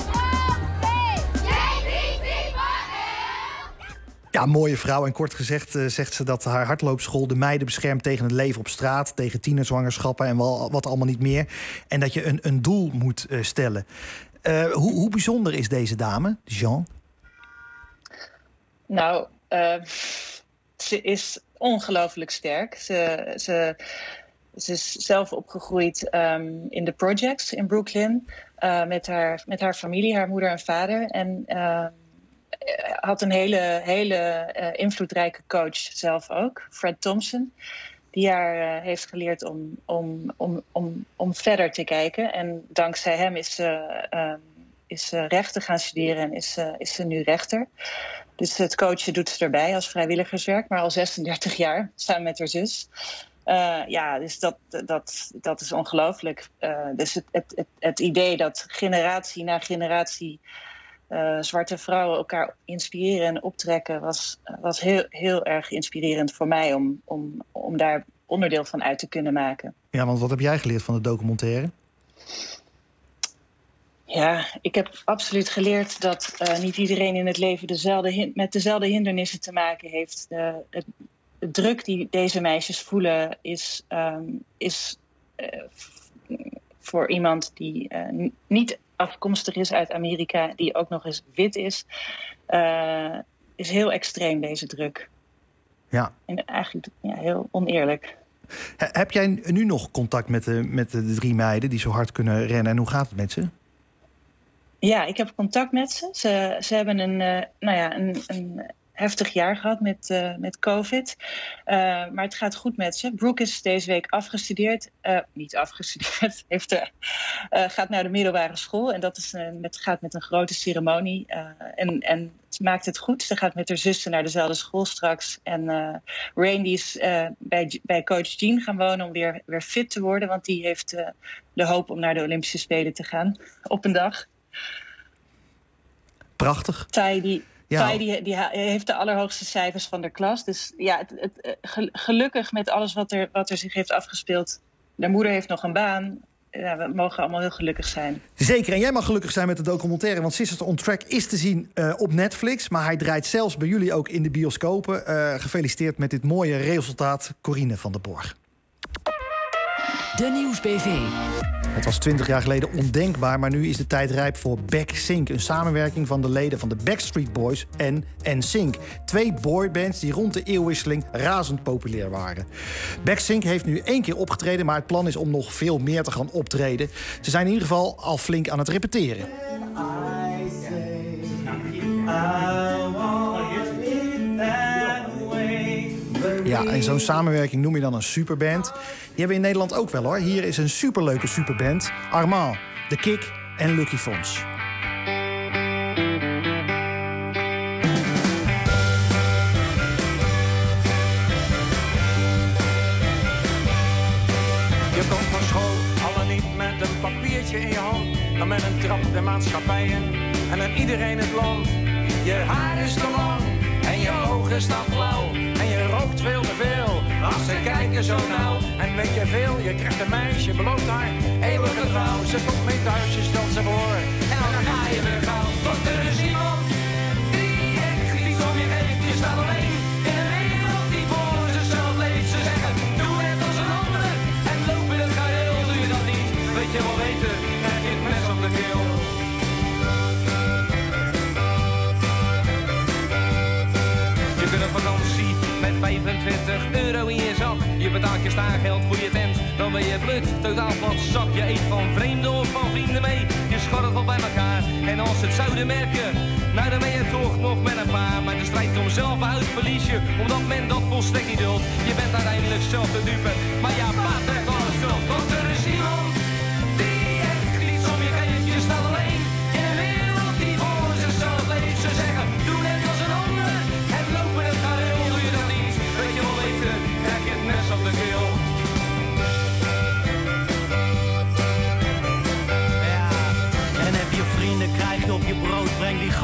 Speaker 2: Ja, mooie vrouw. En kort gezegd uh, zegt ze dat haar hardloopschool de meiden beschermt tegen het leven op straat, tegen tienerzwangerschappen en wel, wat allemaal niet meer. En dat je een, een doel moet uh, stellen. Uh, hoe, hoe bijzonder is deze dame, Jean?
Speaker 10: Nou, uh, ze is ongelooflijk sterk. Ze, ze, ze is zelf opgegroeid um, in de projects in Brooklyn uh, met, haar, met haar familie, haar moeder en vader. En uh, had een hele, hele uh, invloedrijke coach zelf ook, Fred Thompson, die haar uh, heeft geleerd om, om, om, om, om verder te kijken. En dankzij hem is ze, uh, is ze rechten gaan studeren en is, uh, is ze nu rechter. Dus het coachen doet ze erbij als vrijwilligerswerk, maar al zesendertig jaar, samen met haar zus. Uh, ja, dus dat, dat, dat is ongelooflijk. Uh, dus het, het, het, het idee dat generatie na generatie uh, zwarte vrouwen elkaar inspireren en optrekken, was, was heel, heel erg inspirerend voor mij om, om, om daar onderdeel van uit te kunnen maken.
Speaker 2: Ja, want wat heb jij geleerd van de documentaire?
Speaker 10: Ja, ik heb absoluut geleerd dat uh, niet iedereen in het leven dezelfde hin- met dezelfde hindernissen te maken heeft. De, het, de druk die deze meisjes voelen is, um, is uh, f- voor iemand die uh, n- niet afkomstig is uit Amerika, die ook nog eens wit is, uh, is heel extreem, deze druk.
Speaker 2: Ja.
Speaker 10: En eigenlijk ja, heel oneerlijk.
Speaker 2: He, heb jij nu nog contact met de, met de drie meiden die zo hard kunnen rennen en hoe gaat het met ze?
Speaker 10: Ja, ik heb contact met ze. Ze, ze hebben een, uh, nou ja, een, een heftig jaar gehad met, uh, met COVID. Uh, maar het gaat goed met ze. Brooke is deze week afgestudeerd. Uh, niet afgestudeerd. Heeft, uh, uh, gaat naar de middelbare school. En dat is, uh, met, gaat met een grote ceremonie. Uh, en, en het maakt het goed. Ze gaat met haar zussen naar dezelfde school straks. En uh, Rain die is uh, bij, bij coach Jean gaan wonen om weer, weer fit te worden. Want die heeft uh, de hoop om naar de Olympische Spelen te gaan. Op een dag.
Speaker 2: Prachtig.
Speaker 10: Ty, die,
Speaker 2: ja.
Speaker 10: Ty die, die heeft de allerhoogste cijfers van de klas. Dus ja, het, het, gelukkig met alles wat er, wat er zich heeft afgespeeld. De moeder heeft nog een baan. Ja, we mogen allemaal heel gelukkig zijn.
Speaker 2: Zeker, en jij mag gelukkig zijn met de documentaire, want Sisters on Track is te zien uh, op Netflix. Maar hij draait zelfs bij jullie ook in de bioscopen. Uh, gefeliciteerd met dit mooie resultaat, Corine van der Borg.
Speaker 20: De Nieuws B V.
Speaker 2: Het was twintig jaar geleden ondenkbaar, maar nu is de tijd rijp voor BackSync. Een samenwerking van de leden van de Backstreet Boys en N Sync. Twee boybands die rond de eeuwwisseling razend populair waren. BackSync heeft nu één keer opgetreden, maar het plan is om nog veel meer te gaan optreden. Ze zijn in ieder geval al flink aan het repeteren. Ja, en zo'n samenwerking noem je dan een superband. Die hebben we in Nederland ook wel, hoor. Hier is een superleuke superband. Armand, The Kick en Lucky Fons.
Speaker 13: Je komt van school, alle niet met een papiertje in je hand, maar met een trap de maatschappij in en aan iedereen het land. Je haar is te lang en je ogen staan flauw en je rookt veel te veel. Als ze kijken zo nauw en weet je veel, je krijgt een meisje, belooft haar eeuwige trouw. Ze komt mee thuis, je stelt ze voor en dan ga je weer gauw. Want er is iemand die echt iets om je geeft. Je staat alleen in een wereld die voor zichzelf leeft. Ze zeggen, doe het als een ander en loop in het geheel. Doe je dat niet, weet je wel weten, krijg je het mes op de keel. Je kunt op vakantie met vijfentwintig euro in je zak. Je betaalt je staargeld voor je tent, dan ben je blut, totaal plat zak. Je eet van vreemden of van vrienden mee, je scharrelt wel bij elkaar. En als ze het zouden merken, nou dan ben je toch nog met een paar. Maar de strijd om zelf uit verlies je, omdat men dat volstrekt niet dult. Je bent uiteindelijk zelf de dupe, maar ja, paard trekt alles schuld.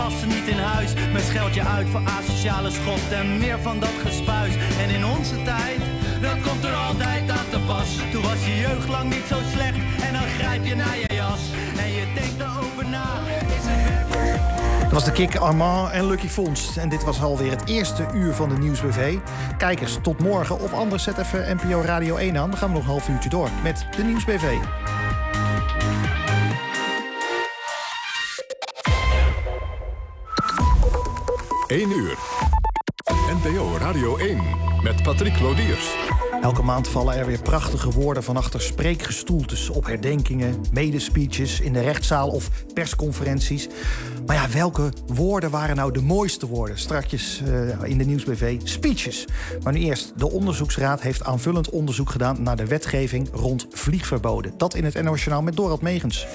Speaker 11: gasten niet in huis. Men scheldt je uit voor asociale schot en meer van dat gespuis. En in onze tijd, dat komt er altijd aan te pas. Toen was je jeugd lang niet zo slecht en dan grijp je naar je jas. En je denkt erover na, is er
Speaker 2: Dat was de Kick, Armand en Lucky Vondst. En dit was alweer het eerste uur van de Nieuwsbv. Kijkers, tot morgen. Of anders zet even N P O Radio één aan. Dan gaan we nog een half uurtje door met de Nieuwsbv.
Speaker 1: één uur. N P O Radio één met Patrick Lodiers.
Speaker 2: Elke maand vallen er weer prachtige woorden van achter spreekgestoeltes op herdenkingen, medespeeches in de rechtszaal of persconferenties. Maar ja, welke woorden waren nou de mooiste woorden? Strakjes uh, in de Nieuwsbv speeches. Maar nu eerst, de onderzoeksraad heeft aanvullend onderzoek gedaan naar de wetgeving rond vliegverboden. Dat in het N O S Journaal met Dorald Megens.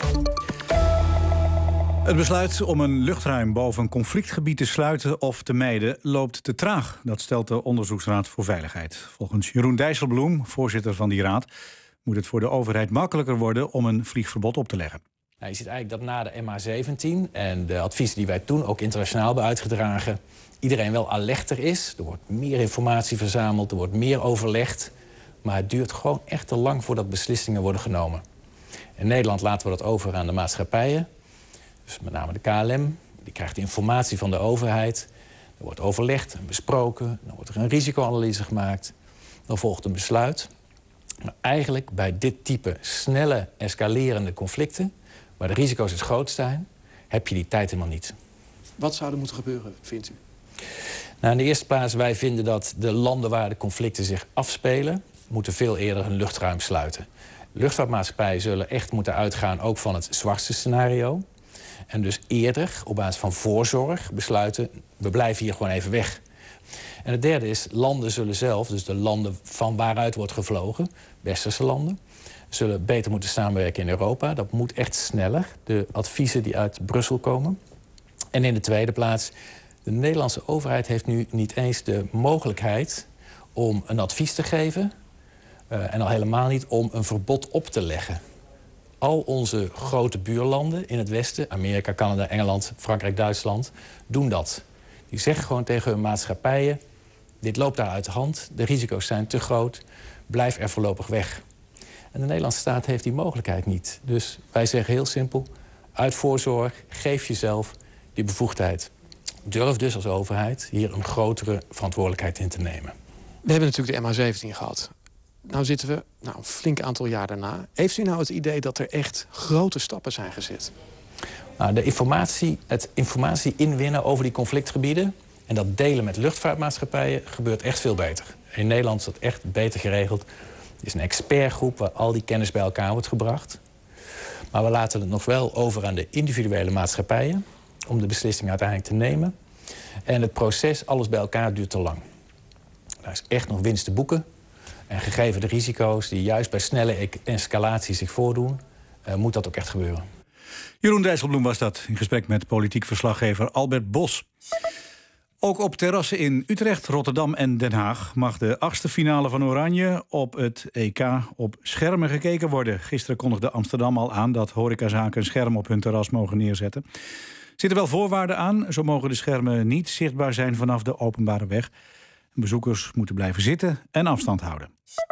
Speaker 14: Het besluit om een luchtruim boven een conflictgebied te sluiten of te mijden loopt te traag. Dat stelt de Onderzoeksraad voor Veiligheid. Volgens Jeroen Dijsselbloem, voorzitter van die raad, moet het voor de overheid makkelijker worden om een vliegverbod op te leggen.
Speaker 15: Nou, je ziet eigenlijk dat na de M H zeventien en de adviezen die wij toen ook internationaal hebben uitgedragen, iedereen wel alerter is. Er wordt meer informatie verzameld, er wordt meer overlegd. Maar het duurt gewoon echt te lang voordat beslissingen worden genomen. In Nederland laten we dat over aan de maatschappijen. Dus met name de K L M, die krijgt informatie van de overheid. Er wordt overlegd en besproken. Dan wordt er een risicoanalyse gemaakt. Dan volgt een besluit. Maar eigenlijk bij dit type snelle, escalerende conflicten, waar de risico's het grootst zijn, heb je die tijd helemaal niet.
Speaker 24: Wat zou er moeten gebeuren, vindt u?
Speaker 15: Nou, in de eerste plaats, wij vinden dat de landen waar de conflicten zich afspelen, moeten veel eerder hun luchtruim sluiten. Luchtvaartmaatschappijen zullen echt moeten uitgaan ook van het zwartste scenario. En dus eerder, op basis van voorzorg, besluiten, we blijven hier gewoon even weg. En het derde is, landen zullen zelf, dus de landen van waaruit wordt gevlogen, westerse landen, zullen beter moeten samenwerken in Europa. Dat moet echt sneller, de adviezen die uit Brussel komen. En in de tweede plaats, de Nederlandse overheid heeft nu niet eens de mogelijkheid om een advies te geven, uh, en al helemaal niet om een verbod op te leggen. Al onze grote buurlanden in het Westen, Amerika, Canada, Engeland, Frankrijk, Duitsland, doen dat. Die zeggen gewoon tegen hun maatschappijen, dit loopt daar uit de hand, de risico's zijn te groot, blijf er voorlopig weg. En de Nederlandse staat heeft die mogelijkheid niet. Dus wij zeggen heel simpel, uit voorzorg, geef jezelf die bevoegdheid. Durf dus als overheid hier een grotere verantwoordelijkheid in te nemen.
Speaker 24: We hebben natuurlijk de M H zeventien gehad. Nou zitten we nou, een flink aantal jaar daarna. Heeft u nou het idee dat er echt grote stappen zijn gezet?
Speaker 15: Nou, de informatie, het informatie inwinnen over die conflictgebieden en dat delen met luchtvaartmaatschappijen gebeurt echt veel beter. In Nederland is dat echt beter geregeld. Het is een expertgroep waar al die kennis bij elkaar wordt gebracht. Maar we laten het nog wel over aan de individuele maatschappijen om de beslissing uiteindelijk te nemen. En het proces, alles bij elkaar, duurt te lang. Daar is echt nog winst te boeken. En gegeven de risico's die juist bij snelle escalatie zich voordoen, uh, moet dat ook echt gebeuren.
Speaker 14: Jeroen Dijsselbloem was dat, in gesprek met politiek verslaggever Albert Bos. Ook op terrassen in Utrecht, Rotterdam en Den Haag mag de achtste finale van Oranje op het E K op schermen gekeken worden. Gisteren kondigde Amsterdam al aan dat horecazaken een scherm op hun terras mogen neerzetten. Er zitten wel voorwaarden aan. Zo mogen de schermen niet zichtbaar zijn vanaf de openbare weg. Bezoekers moeten blijven zitten en afstand houden.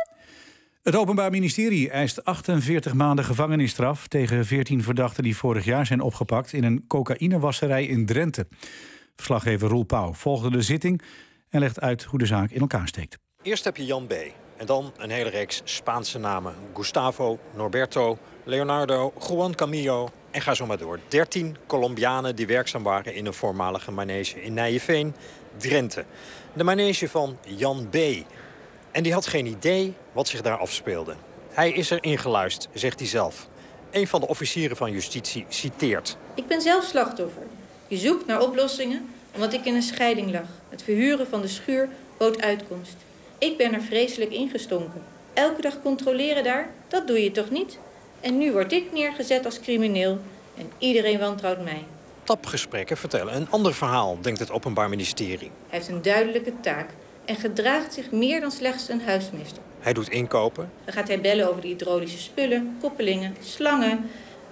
Speaker 14: Het Openbaar Ministerie eist achtenveertig maanden gevangenisstraf tegen veertien verdachten die vorig jaar zijn opgepakt in een cocaïnewasserij in Drenthe. Verslaggever Roel Pauw volgde de zitting en legt uit hoe de zaak in elkaar steekt.
Speaker 25: Eerst heb je Jan B. En dan een hele reeks Spaanse namen. Gustavo, Norberto, Leonardo, Juan Camillo en ga zo maar door. dertien Colombianen die werkzaam waren in een voormalige manege in Nijeveen, Drenthe. De manege van Jan B. En die had geen idee wat zich daar afspeelde. Hij is er ingeluisterd, zegt hij zelf. Een van de officieren van justitie citeert.
Speaker 26: Ik ben zelf slachtoffer. Je zoekt naar oplossingen omdat ik in een scheiding lag. Het verhuren van de schuur bood uitkomst. Ik ben er vreselijk ingestonken. Elke dag controleren daar, dat doe je toch niet? En nu word ik neergezet als crimineel en iedereen wantrouwt mij.
Speaker 25: Tapgesprekken vertellen een ander verhaal, denkt het Openbaar Ministerie.
Speaker 26: Hij heeft een duidelijke taak en gedraagt zich meer dan slechts een huismeester.
Speaker 25: Hij doet inkopen.
Speaker 26: Dan gaat hij bellen over de hydraulische spullen, koppelingen, slangen,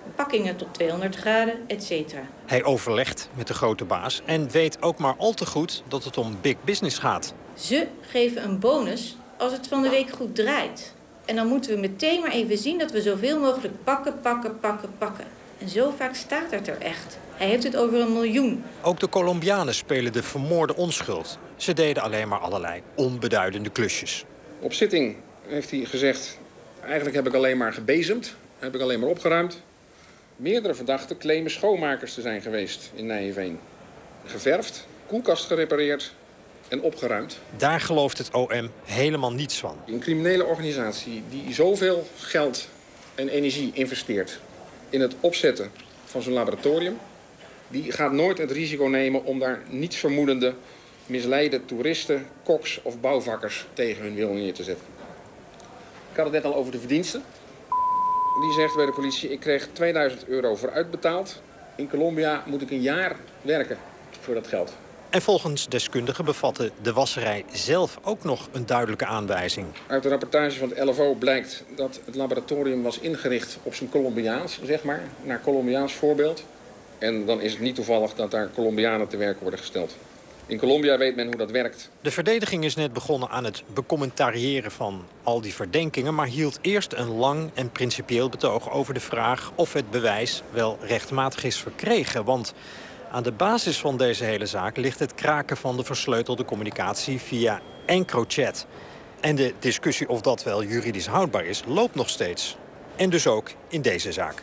Speaker 26: pakkingen tot tweehonderd graden, et cetera.
Speaker 25: Hij overlegt met de grote baas en weet ook maar al te goed dat het om big business gaat.
Speaker 26: Ze geven een bonus als het van de week goed draait. En dan moeten we meteen maar even zien dat we zoveel mogelijk pakken, pakken, pakken, pakken. En zo vaak staat het er echt. Hij heeft het over een miljoen.
Speaker 25: Ook de Colombianen spelen de vermoorde onschuld. Ze deden alleen maar allerlei onbeduidende klusjes.
Speaker 4: Op zitting heeft hij gezegd, eigenlijk heb ik alleen maar gebezemd, heb ik alleen maar opgeruimd. Meerdere verdachten claimen schoonmakers te zijn geweest in Nijeveen. Geverfd, koelkast gerepareerd en opgeruimd.
Speaker 25: Daar gelooft het O M helemaal niets van.
Speaker 4: Een criminele organisatie die zoveel geld en energie investeert in het opzetten van zo'n laboratorium, die gaat nooit het risico nemen om daar niets vermoedende, misleide toeristen, koks of bouwvakkers tegen hun wil neer te zetten. Ik had het net al over de verdiensten. Die zegt bij de politie, ik kreeg tweeduizend euro vooruitbetaald. In Colombia moet ik een jaar werken voor dat geld.
Speaker 25: En volgens deskundigen bevatte de wasserij zelf ook nog een duidelijke aanwijzing.
Speaker 4: Uit de rapportage van het L F O blijkt dat het laboratorium was ingericht op zijn Colombiaans, zeg maar, naar Colombiaans voorbeeld. En dan is het niet toevallig dat daar Colombianen te werk worden gesteld. In Colombia weet men hoe dat werkt.
Speaker 25: De verdediging is net begonnen aan het becommentariëren van al die verdenkingen, maar hield eerst een lang en principieel betoog over de vraag of het bewijs wel rechtmatig is verkregen. Want aan de basis van deze hele zaak ligt het kraken van de versleutelde communicatie via EncroChat. En de discussie of dat wel juridisch houdbaar is, loopt nog steeds. En dus ook in deze zaak.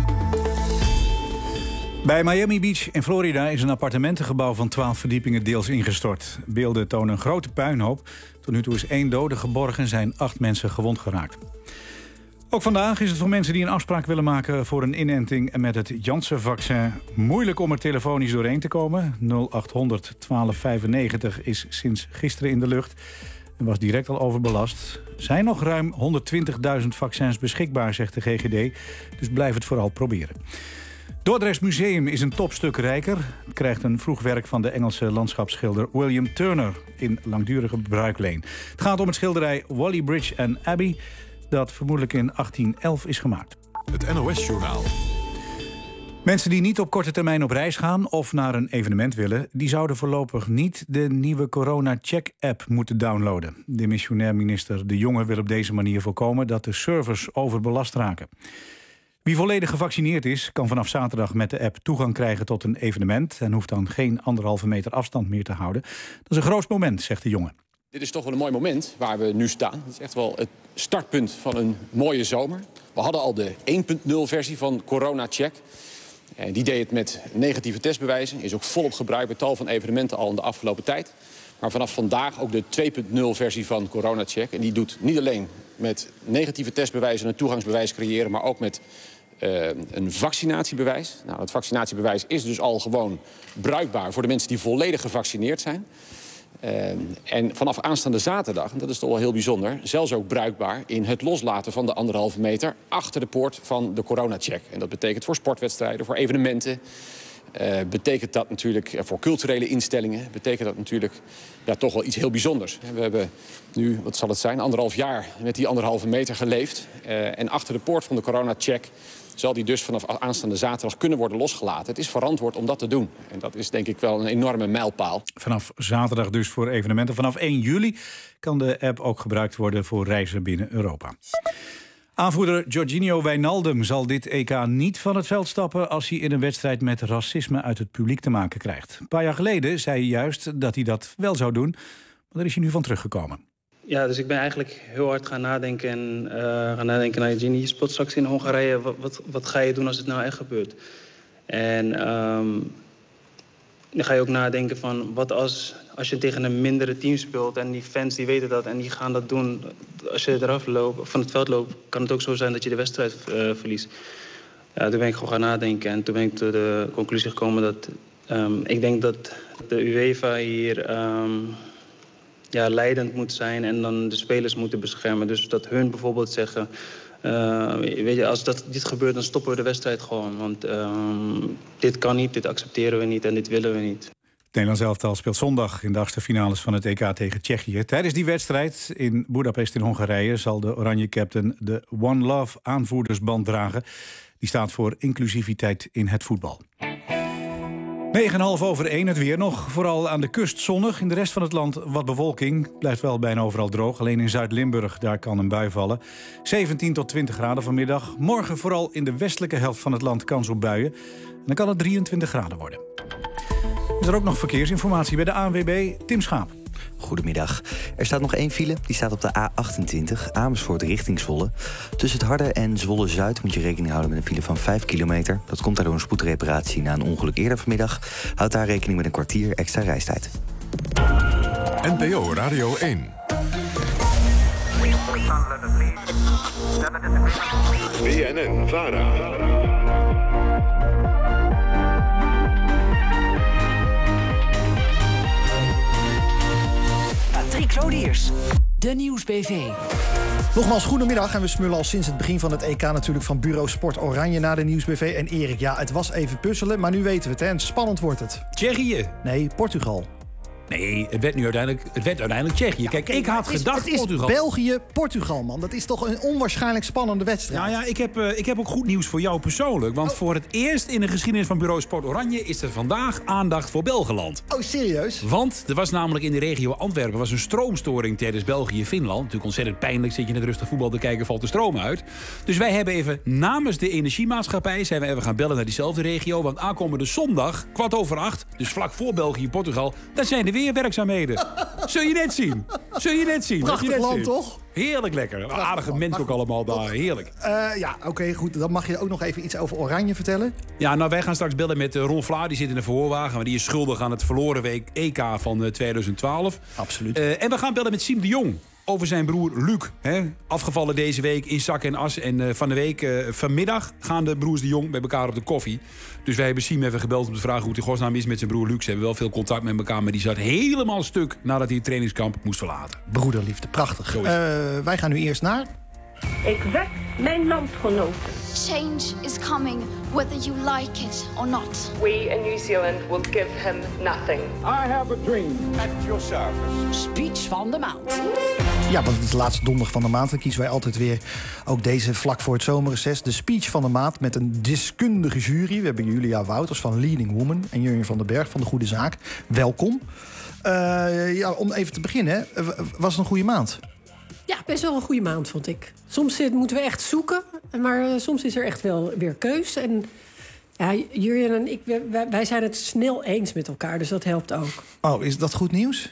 Speaker 14: Bij Miami Beach in Florida is een appartementengebouw van twaalf verdiepingen deels ingestort. Beelden tonen een grote puinhoop. Tot nu toe is één dode geborgen en zijn acht mensen gewond geraakt. Ook vandaag is het voor mensen die een afspraak willen maken voor een inenting en met het Janssen-vaccin moeilijk om er telefonisch doorheen te komen. nul acht honderd twaalf vijfennegentig is sinds gisteren in de lucht en was direct al overbelast. Er zijn nog ruim honderdtwintigduizend vaccins beschikbaar, zegt de G G D, dus blijf het vooral proberen. Dordrechts Museum is een topstuk rijker. Het krijgt een vroeg werk van de Engelse landschapsschilder William Turner in langdurige bruikleen. Het gaat om het schilderij Whalley Bridge and Abbey, dat vermoedelijk in achttien elf is gemaakt.
Speaker 1: Het N O S-journaal.
Speaker 14: Mensen die niet op korte termijn op reis gaan of naar een evenement willen, die zouden voorlopig niet de nieuwe Corona-check-app moeten downloaden. De missionair minister De Jonge wil op deze manier voorkomen dat de servers overbelast raken. Wie volledig gevaccineerd is, kan vanaf zaterdag met de app toegang krijgen tot een evenement en hoeft dan geen anderhalve meter afstand meer te houden. Dat is een groot moment, zegt De Jonge.
Speaker 16: Dit is toch wel een mooi moment waar we nu staan. Het is echt wel het startpunt van een mooie zomer. We hadden al de één punt nul versie van CoronaCheck. En die deed het met negatieve testbewijzen. Is ook volop gebruikt bij tal van evenementen al in de afgelopen tijd. Maar vanaf vandaag ook de twee punt nul versie van CoronaCheck. En die doet niet alleen met negatieve testbewijzen een toegangsbewijs creëren, maar ook met uh, een vaccinatiebewijs. Nou, dat vaccinatiebewijs is dus al gewoon bruikbaar voor de mensen die volledig gevaccineerd zijn. Uh, en vanaf aanstaande zaterdag, en dat is toch wel heel bijzonder, zelfs ook bruikbaar in het loslaten van de anderhalve meter achter de poort van de CoronaCheck. En dat betekent voor sportwedstrijden, voor evenementen. Uh, betekent dat natuurlijk uh, voor culturele instellingen, betekent dat natuurlijk ja, toch wel iets heel bijzonders. We hebben nu, wat zal het zijn, anderhalf jaar met die anderhalve meter geleefd. Uh, en achter de poort van de CoronaCheck zal die dus vanaf aanstaande zaterdag kunnen worden losgelaten. Het is verantwoord om dat te doen. En dat is denk ik wel een enorme mijlpaal.
Speaker 14: Vanaf zaterdag dus voor evenementen. Vanaf één juli kan de app ook gebruikt worden voor reizen binnen Europa. Aanvoerder Jorginho Wijnaldum zal dit E K niet van het veld stappen als hij in een wedstrijd met racisme uit het publiek te maken krijgt. Een paar jaar geleden zei hij juist dat hij dat wel zou doen, maar daar is hij nu van teruggekomen.
Speaker 5: Ja, dus ik ben eigenlijk heel hard gaan nadenken en uh, gaan nadenken naar Jorginho. Je speelt straks in Hongarije. Wat, wat, wat ga je doen als het nou echt gebeurt? En um, dan ga je ook nadenken van wat als, als je tegen een mindere team speelt en die fans die weten dat en die gaan dat doen. Als je eraf loopt, van het veld loopt, kan het ook zo zijn dat je de wedstrijd uh, verliest. Ja, toen ben ik gewoon gaan nadenken en toen ben ik tot de conclusie gekomen dat um, ik denk dat de UEFA hier um, ja, leidend moet zijn en dan de spelers moeten beschermen. Dus dat hun bijvoorbeeld zeggen, uh, weet je, als dat, dit gebeurt dan stoppen we de wedstrijd gewoon. Want um, dit kan niet, dit accepteren we niet en dit willen we niet.
Speaker 14: Nederlands elftal speelt zondag in de achtste finales van het E K tegen Tsjechië. Tijdens die wedstrijd in Boedapest in Hongarije zal de oranje captain de One Love aanvoerdersband dragen. Die staat voor inclusiviteit in het voetbal. negen komma vijf over één, het weer nog. Vooral aan de kust zonnig. In de rest van het land wat bewolking. Blijft wel bijna overal droog. Alleen in Zuid-Limburg, daar kan een bui vallen. zeventien tot twintig graden vanmiddag. Morgen vooral in de westelijke helft van het land kans op buien. En dan kan het drieëntwintig graden worden. Is er ook nog verkeersinformatie bij de A N W B? Tim Schaap.
Speaker 7: Goedemiddag. Er staat nog één file. Die staat op de A achtentwintig, Amersfoort richting Zwolle. Tussen het Harde en Zwolle-Zuid moet je rekening houden met een file van vijf kilometer. Dat komt daardoor een spoedreparatie na een ongeluk eerder vanmiddag. Houd daar rekening met een kwartier extra reistijd.
Speaker 1: N P O Radio één. B N N-Vara.
Speaker 20: Patrick Lodiers, de Nieuws B V.
Speaker 2: Nogmaals, goedemiddag. En we smullen al sinds het begin van het E K natuurlijk van Bureau Sport Oranje naar de Nieuws B V. En Erik, ja, het was even puzzelen, maar nu weten we het, hè. En spannend wordt het.
Speaker 23: Tsjechië.
Speaker 2: Nee, Portugal.
Speaker 23: Nee, het werd nu uiteindelijk, het werd uiteindelijk Tsjechië. Ja, kijk, ik had
Speaker 2: het is,
Speaker 23: gedacht
Speaker 2: het is
Speaker 23: Portugal.
Speaker 2: België, Portugal, man. Dat is toch een onwaarschijnlijk spannende wedstrijd.
Speaker 23: Nou ja, ik heb, uh, ik heb ook goed nieuws voor jou persoonlijk. Want oh. voor het eerst in de geschiedenis van Bureau Sport Oranje is er vandaag aandacht voor Belgenland.
Speaker 2: Oh, serieus?
Speaker 23: Want er was namelijk in de regio Antwerpen was een stroomstoring tijdens België-Finland. Natuurlijk ontzettend pijnlijk, zit je net rustig voetbal te kijken, valt de stroom uit. Dus wij hebben even namens de energiemaatschappij zijn we even gaan bellen naar diezelfde regio. Want aankomende zondag, kwart over acht, dus vlak voor België-Portugal, daar zijn er weer werkzaamheden. Zul je net zien. Zul je net zien.
Speaker 2: Prachtig
Speaker 23: net
Speaker 2: land,
Speaker 23: zien.
Speaker 2: toch?
Speaker 23: Heerlijk lekker.
Speaker 2: Prachtig
Speaker 23: Aardige
Speaker 2: land.
Speaker 23: mensen ook allemaal daar. Heerlijk.
Speaker 2: Uh, ja, oké, okay, goed. Dan mag je ook nog even iets over Oranje vertellen.
Speaker 23: Ja, nou, wij gaan straks bellen met uh, Ron Vlaar. Die zit in de verhoorwagen. Maar die is schuldig aan het verloren week E K van uh, tweeduizend twaalf.
Speaker 2: Absoluut.
Speaker 23: Uh, en we gaan bellen met Siem de Jong. Over zijn broer Luc. Hè? Afgevallen deze week in zak en as. En uh, van de week, uh, vanmiddag, gaan de broers de Jong bij elkaar op de koffie. Dus wij hebben Siem even gebeld om te vragen hoe het in godsnaam is met zijn broer Luc. Ze hebben wel veel contact met elkaar, maar die zat helemaal stuk nadat hij het trainingskamp moest verlaten.
Speaker 2: Broederliefde, prachtig. Uh, wij gaan nu eerst naar...
Speaker 17: Ik wek mijn landgenoten.
Speaker 18: Change is coming, whether you like it or not.
Speaker 17: We in New Zealand will give him nothing.
Speaker 19: I have a dream. At your service.
Speaker 20: Speech van de maand.
Speaker 2: Ja, want het is de laatste donderdag van de maand. Dan kiezen wij altijd weer, ook deze vlak voor het zomerreces, de speech van de maand met een deskundige jury. We hebben Julia Wouters van Leading Woman en Jurjen van den Berg van De Goede Zaak. Welkom. Uh, ja, om even te beginnen, was het een goede maand?
Speaker 21: Ja, best wel een goede maand, vond ik. Soms moeten we echt zoeken, maar uh, soms is er echt wel weer keus. En ja, Jurjen en ik, wij, wij zijn het snel eens met elkaar, dus dat helpt ook.
Speaker 2: Oh, is dat goed nieuws?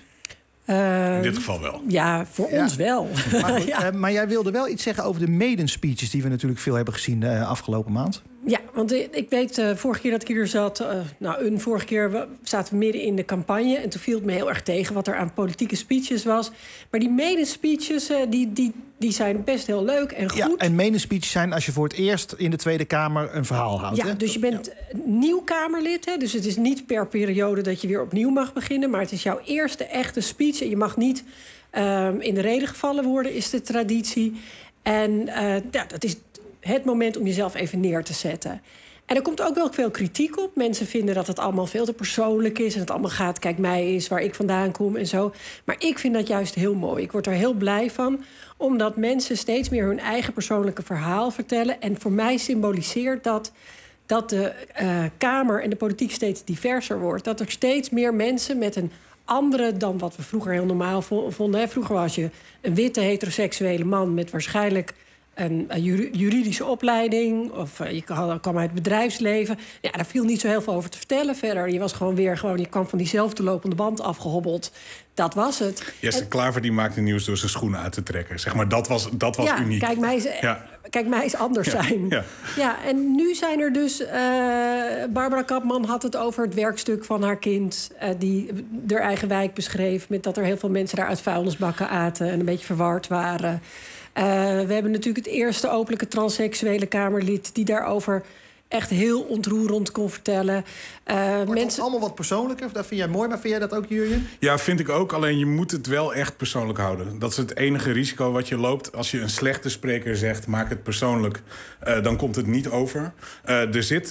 Speaker 21: Uh,
Speaker 22: In dit geval wel.
Speaker 21: Ja, voor
Speaker 2: ja.
Speaker 21: ons wel.
Speaker 2: Maar, goed,
Speaker 21: ja.
Speaker 2: uh, maar jij wilde wel iets zeggen over de maiden speeches die we natuurlijk veel hebben gezien de uh, afgelopen maand.
Speaker 21: Ja, want ik weet, uh, vorige keer dat ik hier zat... Uh, nou, een vorige keer we, zaten we midden in de campagne... en toen viel het me heel erg tegen wat er aan politieke speeches was. Maar die maiden speeches, uh, die, die, die zijn best heel leuk en goed.
Speaker 2: Ja, en maiden speeches zijn als je voor het eerst in de Tweede Kamer een verhaal houdt.
Speaker 21: Ja,
Speaker 2: hè?
Speaker 21: dus je bent ja. nieuw Kamerlid. Hè, dus het is niet per periode dat je weer opnieuw mag beginnen... maar het is jouw eerste echte speech. En je mag niet uh, in de reden gevallen worden, is de traditie. En uh, ja, dat is... het moment om jezelf even neer te zetten. En er komt ook wel veel kritiek op. Mensen vinden dat het allemaal veel te persoonlijk is... en het allemaal gaat, kijk, mij is waar ik vandaan kom en zo. Maar ik vind dat juist heel mooi. Ik word er heel blij van, omdat mensen steeds meer hun eigen persoonlijke verhaal vertellen. En voor mij symboliseert dat dat de uh, Kamer en de politiek steeds diverser wordt. Dat er steeds meer mensen met een andere dan wat we vroeger heel normaal vonden. Vroeger was je een witte heteroseksuele man met waarschijnlijk een juridische opleiding, of je kwam uit het bedrijfsleven. Ja, daar viel niet zo heel veel over te vertellen verder. Je was gewoon weer gewoon, je kwam van diezelfde lopende band afgehobbeld. Dat was het.
Speaker 22: Jesse
Speaker 21: en,
Speaker 22: Klaver die maakte nieuws door zijn schoenen uit te trekken. Zeg maar, dat was, dat was
Speaker 21: ja,
Speaker 22: uniek.
Speaker 21: Kijk, mij is,
Speaker 22: ja.
Speaker 21: kijk, mij is anders
Speaker 22: ja,
Speaker 21: zijn.
Speaker 22: Ja.
Speaker 21: ja, en nu zijn er dus... Uh, Barbara Kapman had het over het werkstuk van haar kind... Uh, die haar eigen wijk beschreef... met dat er heel veel mensen daar uit vuilnisbakken aten... en een beetje verward waren... Uh, we hebben natuurlijk het eerste openlijke transseksuele Kamerlid... die daarover echt heel ontroerend kon vertellen. Uh,
Speaker 2: Wordt
Speaker 21: mensen...
Speaker 2: allemaal wat persoonlijker. Dat vind jij mooi, maar vind jij dat ook, Jurjen?
Speaker 22: Ja, vind ik ook. Alleen je moet het wel echt persoonlijk houden. Dat is het enige risico wat je loopt. Als je een slechte spreker zegt, maak het persoonlijk. Uh, dan komt het niet over. Uh, er zit...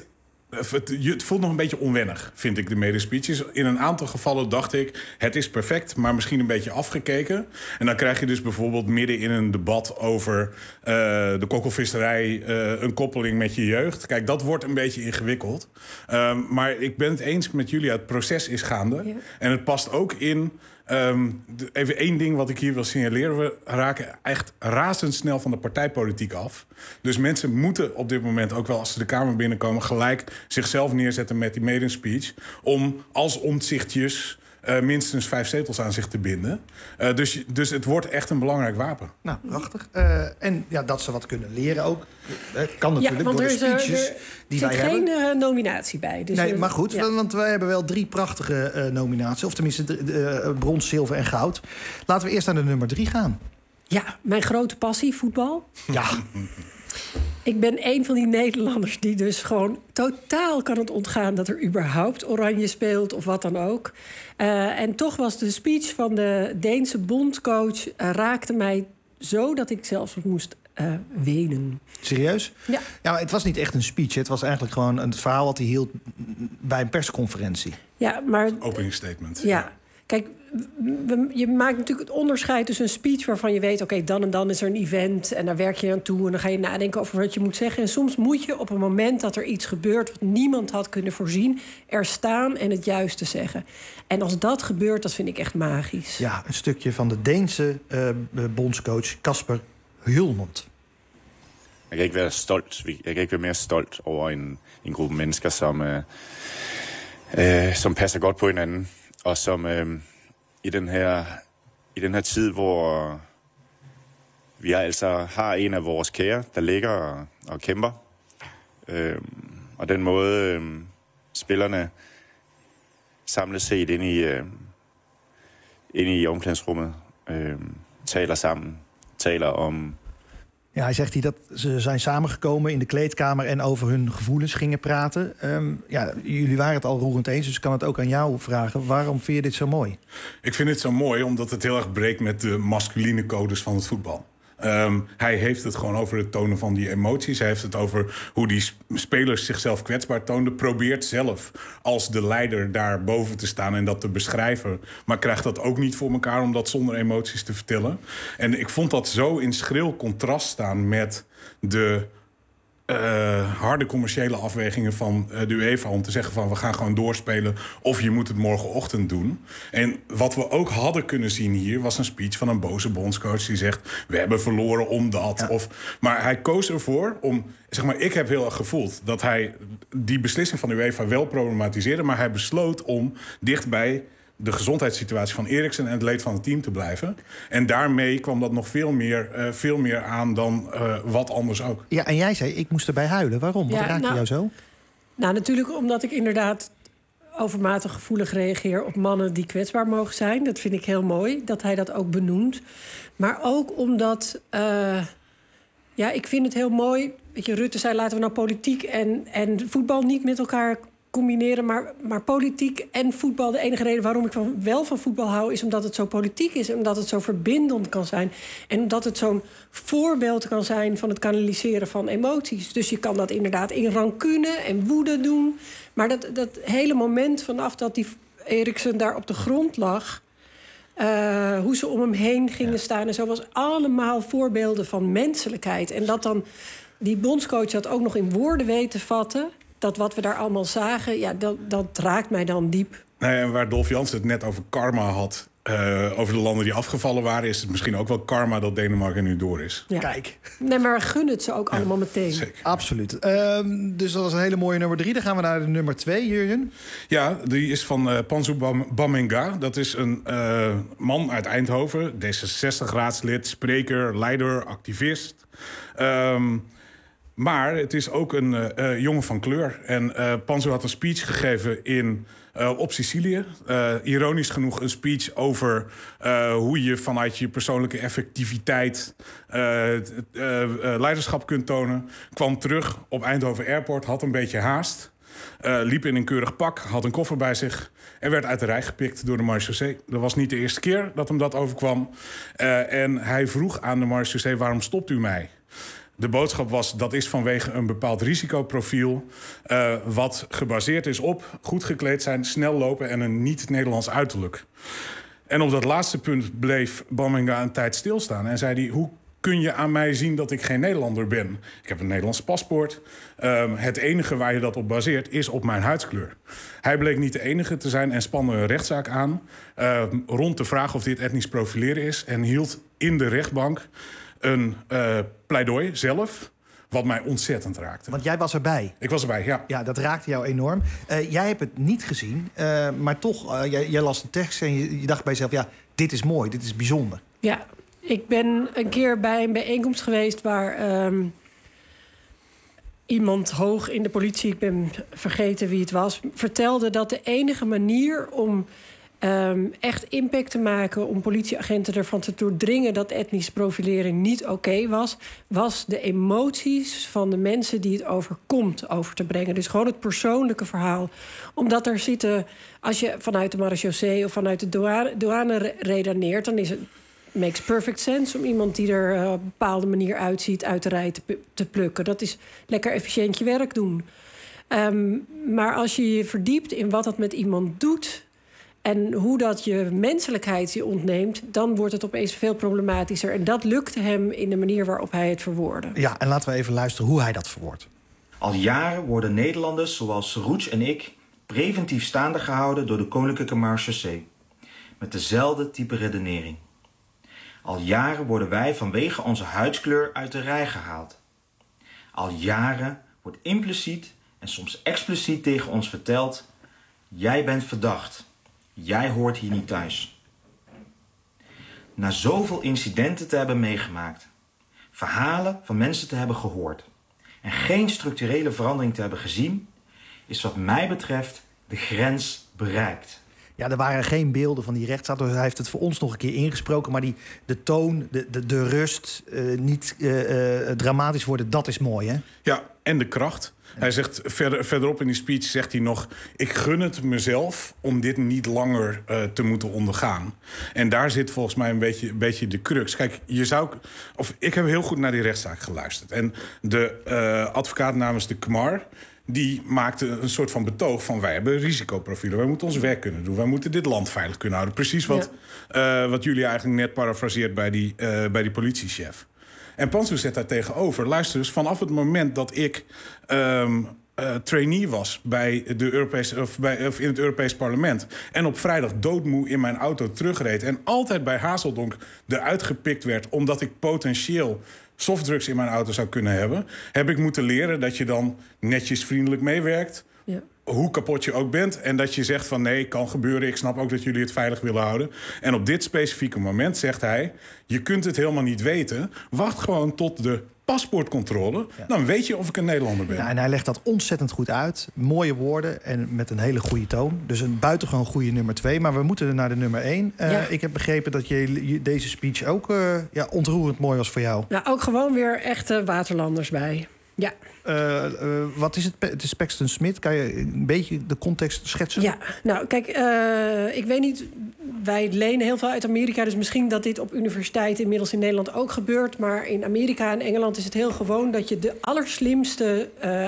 Speaker 22: Het, het voelt nog een beetje onwennig, vind ik, de medespeeches. In een aantal gevallen dacht ik, het is perfect, maar misschien een beetje afgekeken. En dan krijg je dus bijvoorbeeld midden in een debat over uh, de kokkelvisserij uh, een koppeling met je jeugd. Kijk, dat wordt een beetje ingewikkeld. Um, maar ik ben het eens met Julia, het proces is gaande. Ja. En het past ook in... Um, even één ding wat ik hier wil signaleren. We raken echt razendsnel van de partijpolitiek af. Dus mensen moeten op dit moment ook wel, als ze de Kamer binnenkomen, gelijk zichzelf neerzetten met die medespeech. Om als Omtzigtjes uh, minstens vijf zetels aan zich te binden. Uh, dus, dus het wordt echt een belangrijk wapen.
Speaker 2: Nou, prachtig. Uh, en ja, dat ze wat kunnen leren ook. Uh, kan natuurlijk
Speaker 21: ja,
Speaker 2: door de speeches
Speaker 21: er, er
Speaker 2: die wij
Speaker 21: zit
Speaker 2: hebben.
Speaker 21: geen uh, nominatie bij. Dus
Speaker 2: nee,
Speaker 21: er,
Speaker 2: maar goed,
Speaker 21: ja.
Speaker 2: want wij hebben wel drie prachtige uh, nominaties. Of tenminste de, de, uh, brons, zilver en goud. Laten we eerst naar de nummer drie gaan.
Speaker 21: Ja, mijn grote passie, voetbal.
Speaker 2: Ja.
Speaker 21: Ik ben een van die Nederlanders die dus gewoon totaal kan het ontgaan dat er überhaupt Oranje speelt of wat dan ook. Uh, en toch was de speech van de Deense bondscoach uh, raakte mij zo dat ik zelfs moest uh, wenen.
Speaker 2: Serieus?
Speaker 21: Ja.
Speaker 2: Ja, maar het was niet echt een speech. Het was eigenlijk gewoon een verhaal wat hij hield bij een persconferentie.
Speaker 21: Ja, maar...
Speaker 22: Opening statement.
Speaker 21: Ja. ja. Kijk, je maakt natuurlijk het onderscheid tussen een speech waarvan je weet, oké, okay, dan en dan is er een event en daar werk je aan toe en dan ga je nadenken over wat je moet zeggen. En soms moet je op een moment dat er iets gebeurt wat niemand had kunnen voorzien, er staan en het juiste zeggen. En als dat gebeurt, dat vind ik echt magisch.
Speaker 2: Ja, een stukje van de Deense uh, bondscoach Kasper Hjulmand.
Speaker 3: Jeg kan ikke være stolt. Jeg kan ikke være mere stolt over en, en gruppe mennesker, som, øh, øh, som passer godt på hinanden. Og som øh, i, den her, i den her tid, hvor vi altså har en af vores kære, der ligger og, og kæmper. Øh, og den måde øh, spillerne samlet set ind i, øh, ind i omklædningsrummet øh, taler sammen. Taler om...
Speaker 2: Ja, hij zegt hier dat ze zijn samengekomen in de kleedkamer en over hun gevoelens gingen praten. Um, ja, jullie waren het al roerend eens, dus ik kan het ook aan jou vragen. Waarom vind je dit zo mooi?
Speaker 22: Ik vind het zo mooi omdat het heel erg breekt met de masculine codes van het voetbal. Um, hij heeft het gewoon over het tonen van die emoties. Hij heeft het over hoe die spelers zichzelf kwetsbaar toonden. Probeert zelf als de leider daar boven te staan en dat te beschrijven. Maar krijgt dat ook niet voor elkaar om dat zonder emoties te vertellen. En ik vond dat zo in schril contrast staan met de... Uh, harde commerciële afwegingen van uh, de UEFA om te zeggen van we gaan gewoon doorspelen of je moet het morgenochtend doen. En wat we ook hadden kunnen zien hier was een speech van een boze bondscoach die zegt we hebben verloren omdat. Ja. Of, maar hij koos ervoor om, zeg maar, ik heb heel erg gevoeld dat hij die beslissing van de UEFA wel problematiseerde, maar hij besloot om dichtbij de gezondheidssituatie van Eriksen en het leed van het team te blijven. En daarmee kwam dat nog veel meer, uh, veel meer aan dan uh, wat anders ook.
Speaker 2: Ja, en jij zei, ik moest erbij huilen. Waarom? Wat ja, raakte nou, jou zo?
Speaker 21: Nou, natuurlijk omdat ik inderdaad overmatig gevoelig reageer op mannen die kwetsbaar mogen zijn. Dat vind ik heel mooi, dat hij dat ook benoemt. Maar ook omdat... Uh, ja, ik vind het heel mooi. Weet je, Rutte zei, laten we nou politiek en, en voetbal niet met elkaar combineren, maar, maar politiek en voetbal. De enige reden waarom ik van, wel van voetbal hou is omdat het zo politiek is en omdat het zo verbindend kan zijn en omdat het zo'n voorbeeld kan zijn van het kanaliseren van emoties. Dus je kan dat inderdaad in rancune en woede doen, maar dat, dat hele moment vanaf dat die Eriksen daar op de grond lag, uh, hoe ze om hem heen gingen staan en zo, was allemaal voorbeelden van menselijkheid. En dat dan die bondscoach dat ook nog in woorden weet te vatten, dat wat we daar allemaal zagen, ja, dat, dat raakt mij dan diep.
Speaker 22: Nou ja, en waar Dolf Jansen het net over karma had, uh, over de landen die afgevallen waren, is het misschien ook wel karma dat Denemarken nu door is.
Speaker 21: Ja.
Speaker 2: Kijk.
Speaker 21: Nee, maar gun het ze ook ja, allemaal meteen.
Speaker 22: Zeker.
Speaker 2: Absoluut. Uh, dus dat was een hele mooie nummer drie. Dan gaan we naar de nummer twee, Jurjen.
Speaker 22: Ja, die is van uh, Pansu Bammenga. Dat is een uh, man uit Eindhoven, D zesenzestig-raadslid, spreker, leider, activist. Um, Maar het is ook een uh, jongen van kleur. En uh, Pansu had een speech gegeven in, uh, op Sicilië. Uh, ironisch genoeg een speech over uh, hoe je vanuit je persoonlijke effectiviteit uh, uh, uh, leiderschap kunt tonen. Kwam terug op Eindhoven Airport, had een beetje haast. Uh, liep in een keurig pak, had een koffer bij zich en werd uit de rij gepikt door de marechaussee. Dat was niet de eerste keer dat hem dat overkwam. Uh, en hij vroeg aan de marechaussee, waarom stopt u mij? De boodschap was, dat is vanwege een bepaald risicoprofiel... Uh, wat gebaseerd is op goed gekleed zijn, snel lopen... en een niet-Nederlands uiterlijk. En op dat laatste punt bleef Bammenga een tijd stilstaan. En zei hij, hoe kun je aan mij zien dat ik geen Nederlander ben? Ik heb een Nederlands paspoort. Uh, het enige waar je dat op baseert is op mijn huidskleur. Hij bleek niet de enige te zijn en spande een rechtszaak aan... Uh, rond de vraag of dit etnisch profileren is... en hield in de rechtbank een uh, pleidooi zelf... wat mij ontzettend raakte.
Speaker 2: Want jij was erbij.
Speaker 22: Ik was erbij, ja.
Speaker 2: Ja, dat raakte jou enorm. Uh, jij hebt het niet gezien, uh, maar toch, uh, jij, jij las de tekst... en je, je dacht bij jezelf, ja, dit is mooi, dit is bijzonder.
Speaker 21: Ja, ik ben een keer bij een bijeenkomst geweest... waar um, iemand hoog in de politie, ik ben vergeten wie het was... vertelde dat de enige manier om... Um, echt impact te maken om politieagenten ervan te doordringen... dat etnische profilering niet oké okay was... was de emoties van de mensen die het overkomt over te brengen. Dus gewoon het persoonlijke verhaal. Omdat er zitten... als je vanuit de marechaussee of vanuit de douane, douane redeneert... dan is het makes perfect sense om iemand die er uh, op een bepaalde manier uitziet... uit de rij te, te plukken. Dat is lekker efficiënt je werk doen. Um, maar als je je verdiept in wat dat met iemand doet... en hoe dat je menselijkheid je ontneemt... dan wordt het opeens veel problematischer. En dat lukte hem in de manier waarop hij het verwoordde.
Speaker 2: Ja, en laten we even luisteren hoe hij dat verwoordt.
Speaker 6: Al jaren worden Nederlanders zoals Roets en ik... preventief staande gehouden door de Koninklijke Marechaussee. Met dezelfde type redenering. Al jaren worden wij vanwege onze huidskleur uit de rij gehaald. Al jaren wordt impliciet en soms expliciet tegen ons verteld... jij bent verdacht... jij hoort hier niet thuis. Na zoveel incidenten te hebben meegemaakt... verhalen van mensen te hebben gehoord... en geen structurele verandering te hebben gezien... is wat mij betreft de grens bereikt.
Speaker 2: Ja, er waren geen beelden van die rechtszaak. Dus hij heeft het voor ons nog een keer ingesproken. Maar die, de toon, de, de, de rust, uh, niet uh, uh, dramatisch worden, dat is mooi, hè?
Speaker 22: Ja, en de kracht. Hij zegt verder, verderop in die speech zegt hij nog... ik gun het mezelf om dit niet langer uh, te moeten ondergaan. En daar zit volgens mij een beetje, een beetje de crux. Kijk, je zou... Of, ik heb heel goed naar die rechtszaak geluisterd. En de uh, advocaat namens de K M A R... die maakte een soort van betoog van... wij hebben risicoprofielen, wij moeten ons werk kunnen doen... wij moeten dit land veilig kunnen houden. Precies wat, ja. uh, wat jullie eigenlijk net parafraseert bij die, uh, bij die politiechef. En Pansu zet daar tegenover. Luister eens, vanaf het moment dat ik um, uh, trainee was bij de Europese, of bij, of in het Europees Parlement... en op vrijdag doodmoe in mijn auto terugreed... en altijd bij Hazeldonk eruit gepikt werd... omdat ik potentieel softdrugs in mijn auto zou kunnen hebben... heb ik moeten leren dat je dan netjes vriendelijk meewerkt... Ja. Hoe kapot je ook bent. En dat je zegt van nee, kan gebeuren. Ik snap ook dat jullie het veilig willen houden. En op dit specifieke moment zegt hij... je kunt het helemaal niet weten. Wacht gewoon tot de paspoortcontrole. Ja. Dan weet je of ik een Nederlander ben.
Speaker 2: Ja, en hij legt dat ontzettend goed uit. Mooie woorden en met een hele goede toon. Dus een buitengewoon goede nummer twee. Maar we moeten naar de nummer één. Uh, ja. Ik heb begrepen dat je, deze speech ook uh, ja, ontroerend mooi was voor jou.
Speaker 21: Nou, ook gewoon weer echte waterlanders bij. Ja.
Speaker 2: Uh, uh, wat is het? Het is Paxton Smith. Kan je een beetje de context schetsen?
Speaker 21: Ja, nou kijk, uh, ik weet niet... wij lenen heel veel uit Amerika... dus misschien dat dit op universiteiten inmiddels in Nederland ook gebeurt... maar in Amerika en Engeland is het heel gewoon... dat je de allerslimste uh,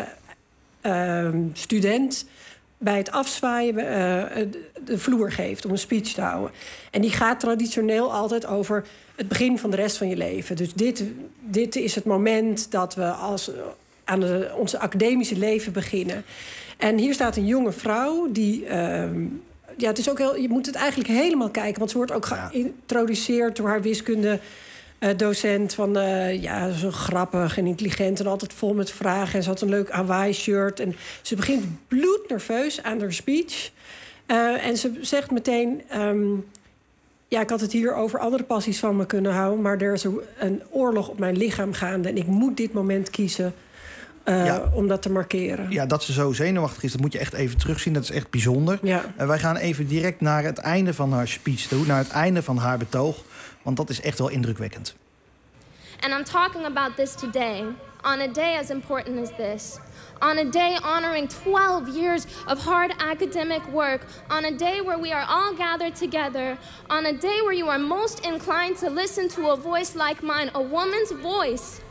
Speaker 21: uh, student bij het afzwaaien uh, de vloer geeft... om een speech te houden. En die gaat traditioneel altijd over het begin van de rest van je leven. Dus dit, dit is het moment dat we als... aan de, onze academische leven beginnen. En hier staat een jonge vrouw die... Uh, ja, het is ook heel, je moet het eigenlijk helemaal kijken... want ze wordt ook geïntroduceerd door haar wiskunde... Uh, docent van, uh, ja, zo grappig en intelligent... en altijd vol met vragen. En ze had een leuk Hawaii-shirt. En ze begint bloednerveus aan haar speech. Uh, en ze zegt meteen... Um, ja, ik had het hier over andere passies van me kunnen houden... maar er is een oorlog op mijn lichaam gaande... en ik moet dit moment kiezen... Uh, ja. om dat te markeren.
Speaker 2: Ja, dat ze zo zenuwachtig is, dat moet je echt even terugzien. Dat is echt bijzonder. Ja. Uh, wij gaan even direct naar het einde van haar speech toe. Naar het einde van haar betoog. Want dat is echt wel indrukwekkend.
Speaker 8: And I'm talking about this today. On a day as important as this. On a day honoring twelve years of hard academic work. On a day where we are all gathered together. On a day where you are most inclined to listen to a voice like mine. A woman's voice.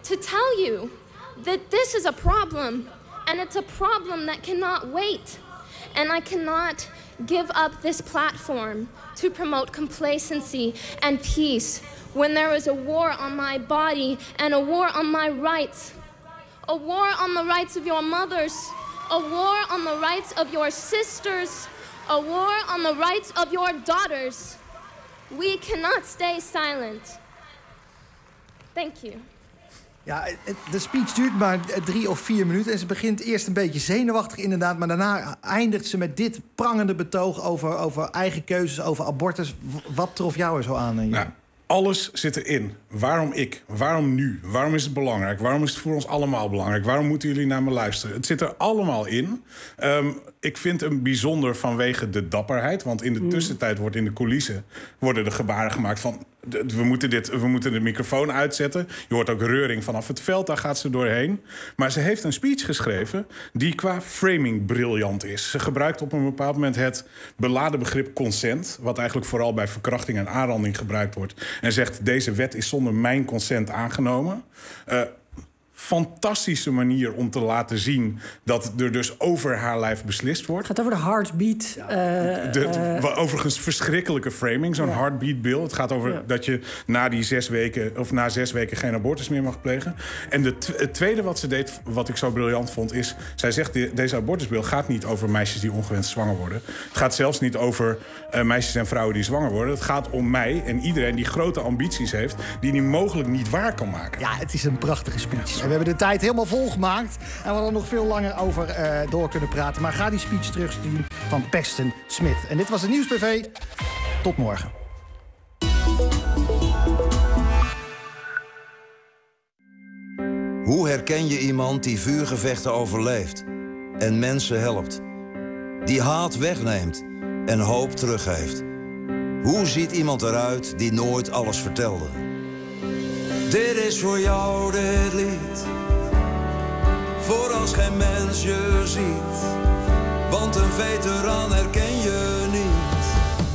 Speaker 8: to tell you that this is a problem, and it's a problem that cannot wait. And I cannot give up this platform to promote complacency and peace when there is a war on my body and a war on my rights. A war on the rights of your mothers, a war on the rights of your sisters, a war on the rights of your daughters. We cannot stay silent. Thank you.
Speaker 2: Ja, de speech duurt maar drie of vier minuten. En ze begint eerst een beetje zenuwachtig inderdaad. Maar daarna eindigt ze met dit prangende betoog over, over eigen keuzes, over abortus. Wat trof jou er zo aan?
Speaker 22: Nou, alles zit erin. Waarom ik? Waarom nu? Waarom is het belangrijk? Waarom is het voor ons allemaal belangrijk? Waarom moeten jullie naar me luisteren? Het zit er allemaal in. Um, ik vind hem bijzonder vanwege de dapperheid. Want in de tussentijd wordt in de coulissen worden de gebaren gemaakt van we moeten, dit, we moeten de microfoon uitzetten. Je hoort ook reuring vanaf het veld, daar gaat ze doorheen. Maar ze heeft een speech geschreven die qua framing briljant is. Ze gebruikt op een bepaald moment het beladen begrip consent, wat eigenlijk vooral bij verkrachting en aanranding gebruikt wordt. En zegt, deze wet is zonder mijn consent aangenomen. Uh, Fantastische manier om te laten zien dat er dus over haar lijf beslist wordt.
Speaker 21: Het gaat over de heartbeat. Uh,
Speaker 22: de, uh, overigens verschrikkelijke framing, zo'n ja. heartbeat bill. Het gaat over ja. dat je na die zes weken of na zes weken geen abortus meer mag plegen. En de t- het tweede wat ze deed, wat ik zo briljant vond, is zij zegt de, deze abortusbill gaat niet over meisjes die ongewenst zwanger worden. Het gaat zelfs niet over uh, meisjes en vrouwen die zwanger worden. Het gaat om mij en iedereen die grote ambities heeft, die die mogelijk niet waar kan maken.
Speaker 2: Ja, het is een prachtige speech. We hebben de tijd helemaal volgemaakt. En we hadden nog veel langer over uh, door kunnen praten. Maar ga die speech terugzien van Paxton Smith. En dit was het Nieuws B V. Tot morgen.
Speaker 9: Hoe herken je iemand die vuurgevechten overleeft en mensen helpt? Die haat wegneemt en hoop teruggeeft. Hoe ziet iemand eruit die nooit alles vertelde? Dit is voor jou dit lied, voor als geen mens je ziet, want een veteraan herken je niet.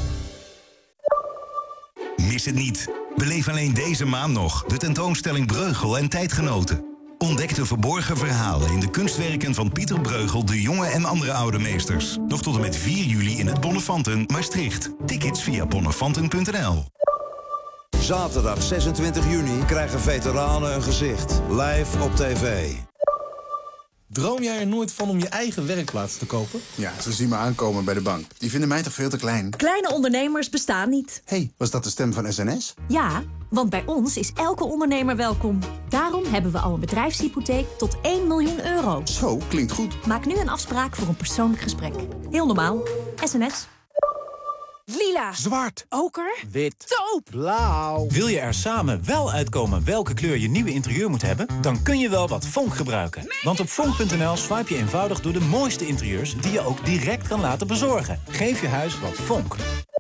Speaker 10: Mis het niet. Beleef alleen deze maand nog de tentoonstelling Breugel en Tijdgenoten. Ontdek de verborgen verhalen in de kunstwerken van Pieter Breugel, de jonge en andere oude meesters. Nog tot en met vier juli in het Bonnefanten, Maastricht. Tickets via bonnefanten punt n l.
Speaker 9: Zaterdag zesentwintig juni krijgen veteranen een gezicht. Live op tv.
Speaker 11: Droom jij er nooit van om je eigen werkplaats te kopen?
Speaker 12: Ja, ze zien me aankomen bij de bank. Die vinden mij toch veel te klein?
Speaker 13: Kleine ondernemers bestaan niet.
Speaker 12: Hé, hey, was dat de stem van S N S?
Speaker 13: Ja, want bij ons is elke ondernemer welkom. Daarom hebben we al een bedrijfshypotheek tot één miljoen euro.
Speaker 12: Zo, klinkt goed.
Speaker 13: Maak nu een afspraak voor een persoonlijk gesprek. Heel normaal. S N S.
Speaker 24: Lila.
Speaker 11: Zwart.
Speaker 24: Oker.
Speaker 11: Wit.
Speaker 24: Taupe.
Speaker 11: Blauw.
Speaker 27: Wil je er samen wel uitkomen welke kleur je nieuwe interieur moet hebben? Dan kun je wel wat Vonk gebruiken. Want op vonk punt n l swipe je eenvoudig door de mooiste interieurs die je ook direct kan laten bezorgen. Geef je huis wat Vonk.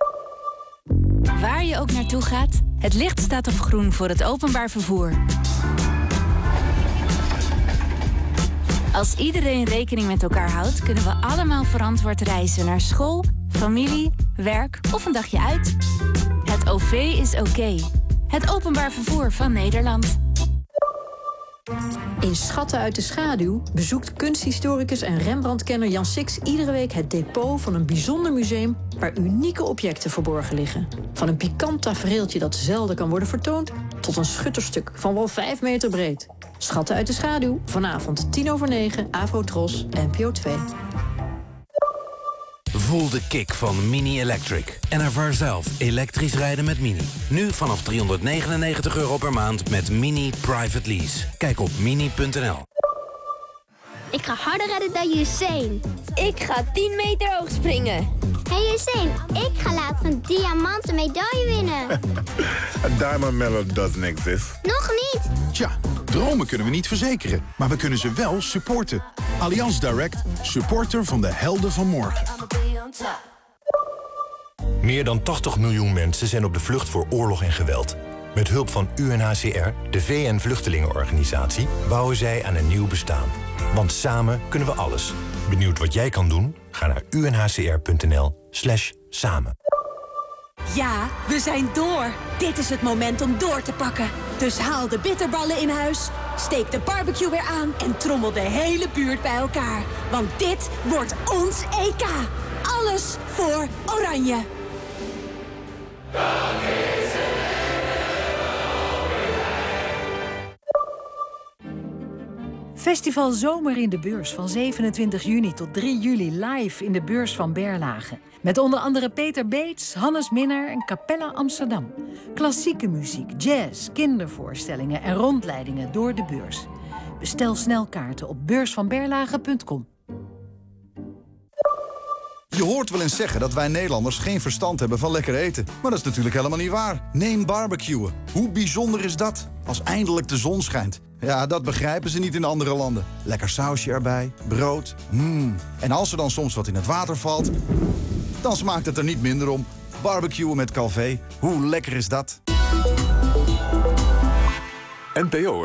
Speaker 28: Waar je ook naartoe gaat, het licht staat op groen voor het openbaar vervoer. Als iedereen rekening met elkaar houdt, kunnen we allemaal verantwoord reizen naar school, familie, werk of een dagje uit. Het O V is oké. Okay. Het openbaar vervoer van Nederland.
Speaker 29: In Schatten uit de Schaduw bezoekt kunsthistoricus en Rembrandt-kenner Jan Six iedere week het depot van een bijzonder museum waar unieke objecten verborgen liggen. Van een pikant tafereeltje dat zelden kan worden vertoond tot een schutterstuk van wel vijf meter breed. Schatten uit de Schaduw, vanavond tien over negen, Avro-Tros, N P O twee.
Speaker 30: Voel de kick van Mini Electric en ervaar zelf elektrisch rijden met Mini. Nu vanaf driehonderdnegenennegentig euro per maand met Mini Private Lease. Kijk op mini punt n l.
Speaker 31: Ik ga harder rennen dan Usain. Ik ga tien meter hoog springen.
Speaker 32: Hey Usain, ik ga later een diamanten medaille winnen.
Speaker 33: A diamond medal doesn't exist.
Speaker 32: Nog niet?
Speaker 34: Tja, dromen kunnen we niet verzekeren, maar we kunnen ze wel supporten. Allianz Direct, supporter van de helden van morgen.
Speaker 35: Meer dan tachtig miljoen mensen zijn op de vlucht voor oorlog en geweld. Met hulp van U N H C R, de V N-vluchtelingenorganisatie, bouwen zij aan een nieuw bestaan. Want samen kunnen we alles. Benieuwd wat jij kan doen? Ga naar u n h c r punt n l slash samen.
Speaker 1: Ja, we zijn door. Dit is het moment om door te pakken. Dus haal de bitterballen in huis, steek de barbecue weer aan en trommel de hele buurt bij elkaar. Want dit wordt ons E K. Alles voor Oranje.
Speaker 3: Festival Zomer in de Beurs van zevenentwintig juni tot drie juli live in de Beurs van Berlage. Met onder andere Peter Beets, Hannes Minnaar en Capella Amsterdam. Klassieke muziek, jazz, kindervoorstellingen en rondleidingen door de beurs. Bestel snel kaarten op beurs van berlage punt com.
Speaker 4: Je hoort wel eens zeggen dat wij Nederlanders geen verstand hebben van lekker eten. Maar dat is natuurlijk helemaal niet waar. Neem barbecuen. Hoe bijzonder is dat? Als eindelijk de zon schijnt. Ja, dat begrijpen ze niet in andere landen. Lekker sausje erbij, brood, mmm. En als er dan soms wat in het water valt, dan smaakt het er niet minder om. Barbecuen met Calvé, hoe lekker is dat?
Speaker 5: N P O